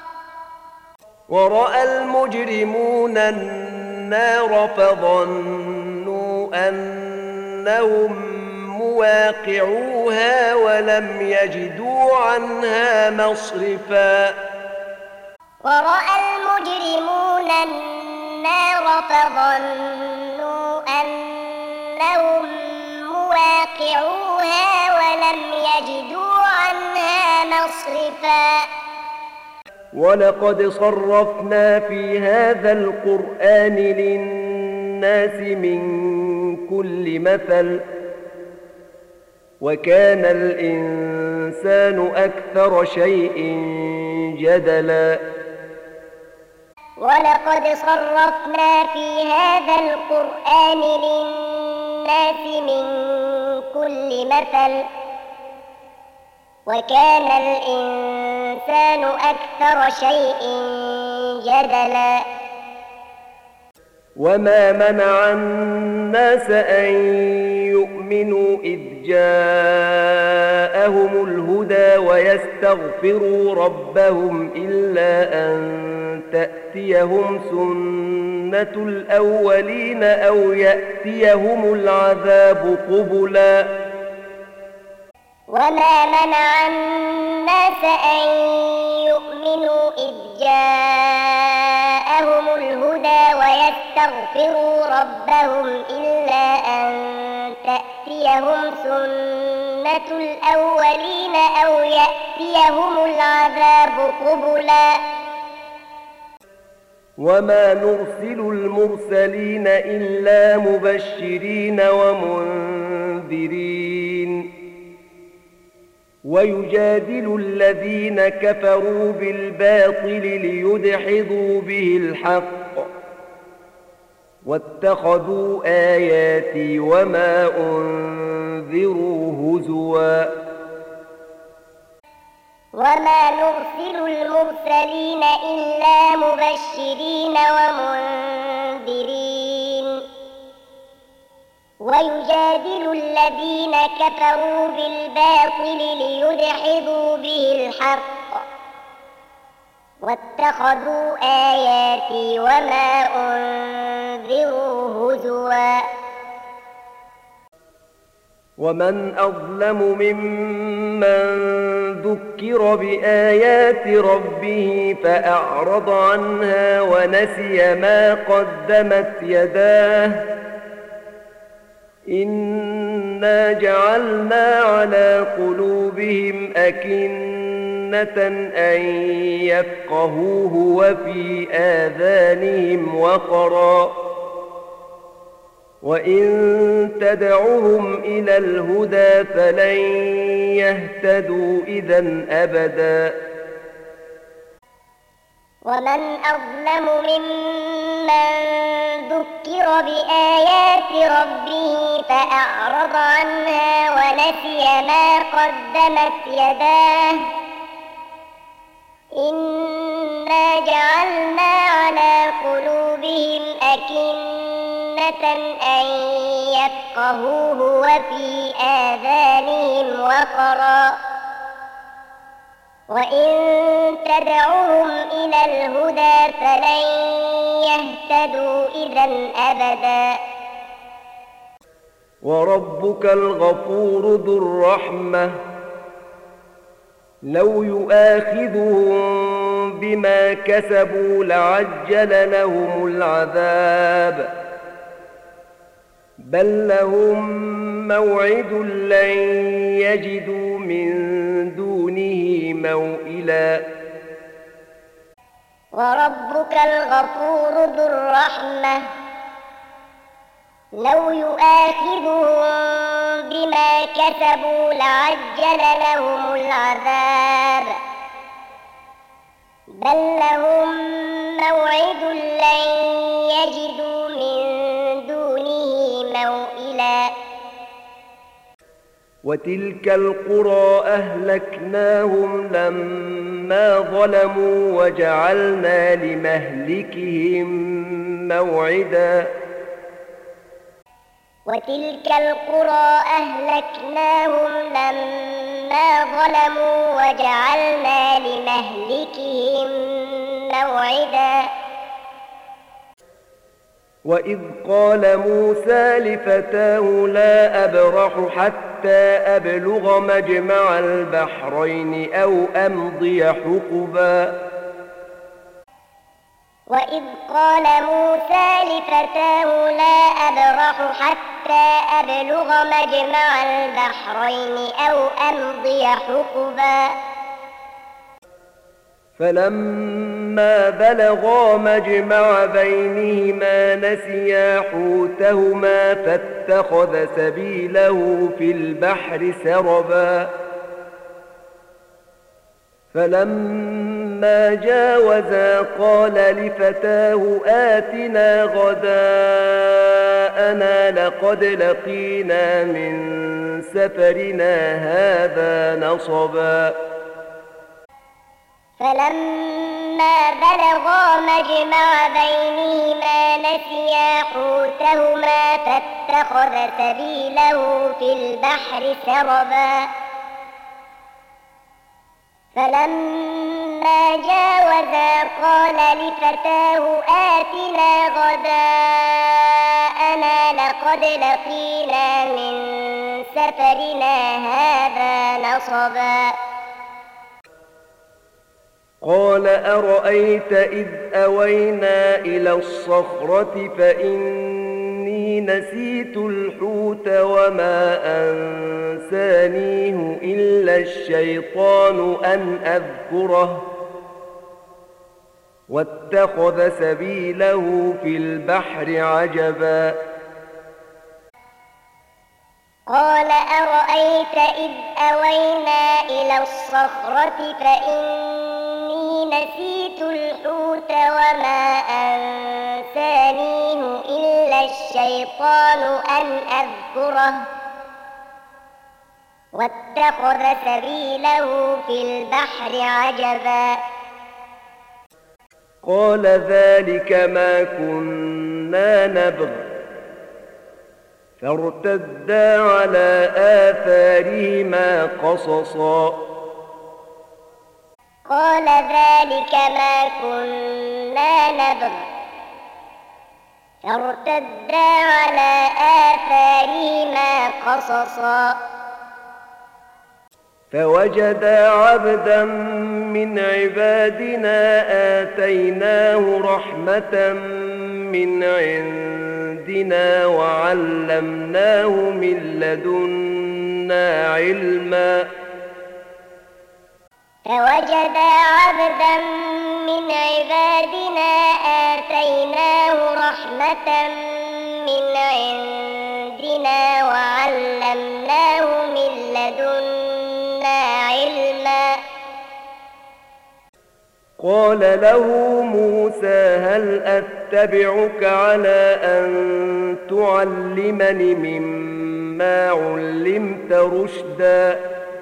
[SPEAKER 1] ورأى المجرمون النار فظنوا أنهم مواقعوها ولم يجدوا عنها مصرفا
[SPEAKER 2] ورأى المجرمون النار فظنوا أنهم مواقعوها ولم يجدوا عنها مصرفا
[SPEAKER 1] ولقد صرفنا في هذا القرآن للناس من كل مثل وكان الإنسان أكثر شيء جدلا
[SPEAKER 2] ولقد صرفنا في هذا القرآن للناس من كل مثل وكان الإنسان أكثر شيء جدلا
[SPEAKER 1] وما منع الناس أن يؤمنوا إذ جاءهم الهدى ويستغفروا ربهم إلا أن تأتيهم سنة الأولين أو يأتيهم العذاب قبلا
[SPEAKER 2] وما منع الناس أن يؤمنوا إذ جاءهم الهدى ويستغفروا ربهم إلا أن تأتيهم سنة الأولين أو يأتيهم العذاب قبلا
[SPEAKER 1] وما نرسل المرسلين إلا مبشرين ومنذرين ويجادل الذين كفروا بالباطل ليدحضوا به الحق واتخذوا آياتي وما أنذروا هزوا
[SPEAKER 2] وما نرسل المرسلين إلا مبشرين ومنذرين ويجادل الذين كفروا بالباطل ليدحضوا به الحق واتخذوا آياتي وما أنذروا هزوا
[SPEAKER 1] ومن أظلم ممن ذكر بآيات ربه فأعرض عنها ونسي ما قدمت يداه إنا جعلنا على قلوبهم أكنة أن يفقهوه وفي آذانهم وقرا وإن تدعهم إلى الهدى فلن يهتدوا إذا أبدا
[SPEAKER 2] ومن أظلم ممن ذكر بآيات ربه فأعرض عنها ونسي ما قدمت يداه إنا جعلنا على قلوبهم أكنة أن يفقهوه وفي آذانهم وقرا وإن تدعوهم إلى الهدى فلن يهتدوا إذا أبدا
[SPEAKER 1] وربك الغفور ذو الرحمة لو يؤاخذهم بما كسبوا لعجل لهم العذاب بل لهم موعد لن يجدوا من دونه موئلا
[SPEAKER 2] وربك الغفور ذو الرحمة لو يؤاخذهم بما كسبوا لعجل لهم العذاب بل لهم موعد لن يجدوا من دونه موئلا
[SPEAKER 1] وتلك القرى أهلكناهم لما ظلموا وجعلنا لمهلكهم موعدا
[SPEAKER 2] وتلك القرى أهلكناهم لما ظلموا وجعلنا لمهلكهم موعدا
[SPEAKER 1] وإذ قال موسى لفتاه لا أبرح حتى أبلغ مجمع البحرين أو أمضي حقبا
[SPEAKER 2] وإذ قال موسى لفتاه لا أبرح حتى أبلغ مجمع البحرين أو أمضي حقبا
[SPEAKER 1] فلما بلغا مجمع بينهما نسيا حوتهما فاتخذ سبيله في البحر سربا فلما جاوزا قال لفتاه آتنا غداءنا لقد لقينا من سفرنا هذا نصبا
[SPEAKER 2] فلما فلما بلغا مجمع بينهما نسيا حوتهما فاتخذ سبيله في البحر سربا فلما جاوزا قال لفتاه آتنا غداءنا لقد لقينا من سفرنا هذا نصبا
[SPEAKER 1] قال أرأيت إذ أوينا إلى الصخرة فإني نسيت الحوت وما أنسانيه إلا الشيطان أن أذكره واتخذ سبيله في البحر عجبا
[SPEAKER 2] قال أرأيت إذ أوينا إلى الصخرة فإني نسيت الحوت وما أنسانيه إلا الشيطان أن أذكره واتخذ سبيله في البحر عجبا
[SPEAKER 1] قال ذلك ما كنا نبغ فارتدا على آثارهما قصصا
[SPEAKER 2] قال ذلك ما كنا نبغ فارتدا على آثارهما قصصا
[SPEAKER 1] فوجدا عبدا من عبادنا آتيناه رحمة من عندنا وعلمناه من لدنا علما
[SPEAKER 2] فوجدا عبدا من عبادنا آتيناه رحمة من عندنا وعلمناه من لدنا علما
[SPEAKER 1] قال له موسى هل أتبعك على أن تعلمني مما علمت رشدا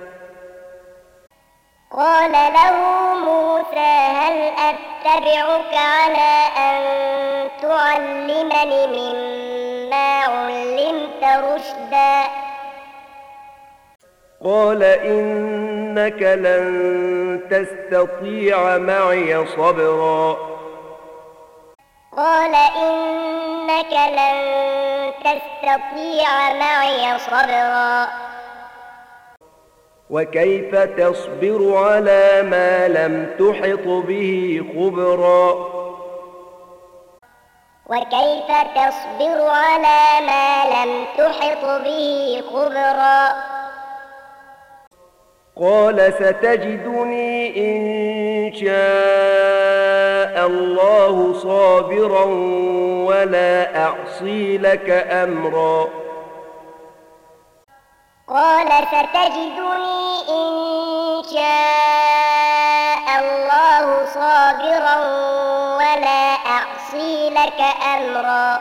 [SPEAKER 2] قال له موسى هل أتبعك على أن تعلمني مما علمت رشدا
[SPEAKER 1] قال إنك لن تستطيع معي صبرا
[SPEAKER 2] قال إنك لن تستطيع معي صبرا
[SPEAKER 1] وكيف تصبر على ما لم تحط به خبرا
[SPEAKER 2] وكيف تصبر على ما لم تحط به خبرا
[SPEAKER 1] قال ستجدني إن شاء الله صابرا ولا أعصي لك أمرا
[SPEAKER 2] قال ستجدني إن شاء الله صابرا ولا أعصي لك أمرا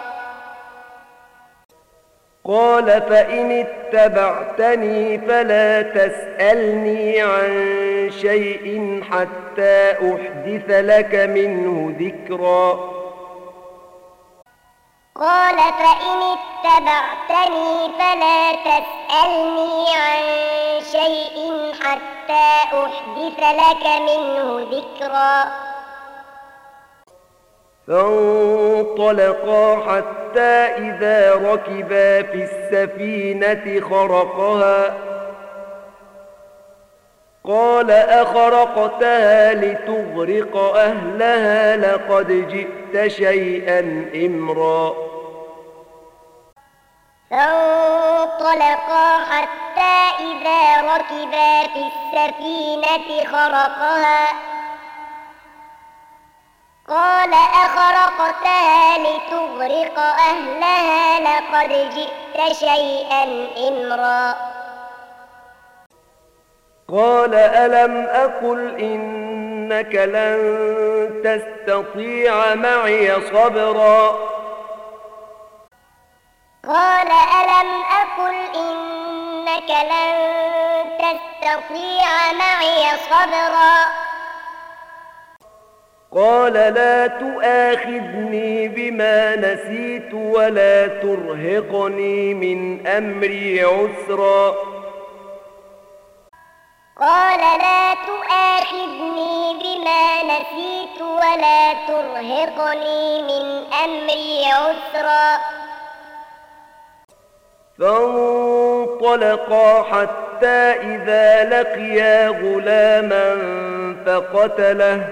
[SPEAKER 1] قال فإن اتبعتني فلا تسألني عن شيء حتى أحدث لك منه ذكرا
[SPEAKER 2] قال فإن اتبعتني فلا تسألني عن شيء حتى أحدث لك منه ذكرا
[SPEAKER 1] فانطلقا حتى إذا ركبا في السفينة خرقها قال أخرقتها لتغرق أهلها لقد جئت شيئا إمرا
[SPEAKER 2] فانطلقا حتى إذا ركبا في السفينة خرقها قال أخرقتها لتغرق أهلها لقد جئت شيئا إمرا
[SPEAKER 1] قال ألم أقل إنك لن تستطيع معي صبرا
[SPEAKER 2] قال ألم أقل إنك لن تستطيع معي صبرا
[SPEAKER 3] قال لا تؤاخذني بما نسيت ولا ترهقني من أمري عسرا
[SPEAKER 2] قال لا تؤاخذني بما نسيت ولا ترهقني من أمري عسرا
[SPEAKER 3] فانطلقا حتى إذا لقيا غلاما فقتله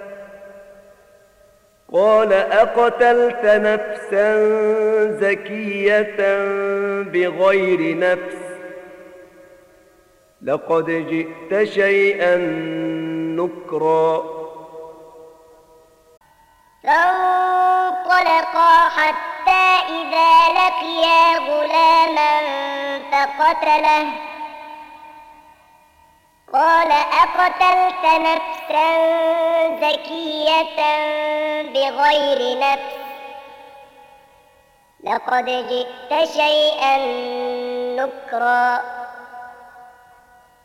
[SPEAKER 3] قال أقتلت نفسا زكية بغير نفس لقد جئت شيئا نكرا
[SPEAKER 2] فانطلقا حتى إذا لقيا غلاما فقتله قال أقتلت نفسا زكية بغير نفس لقد جئت شيئا نكرا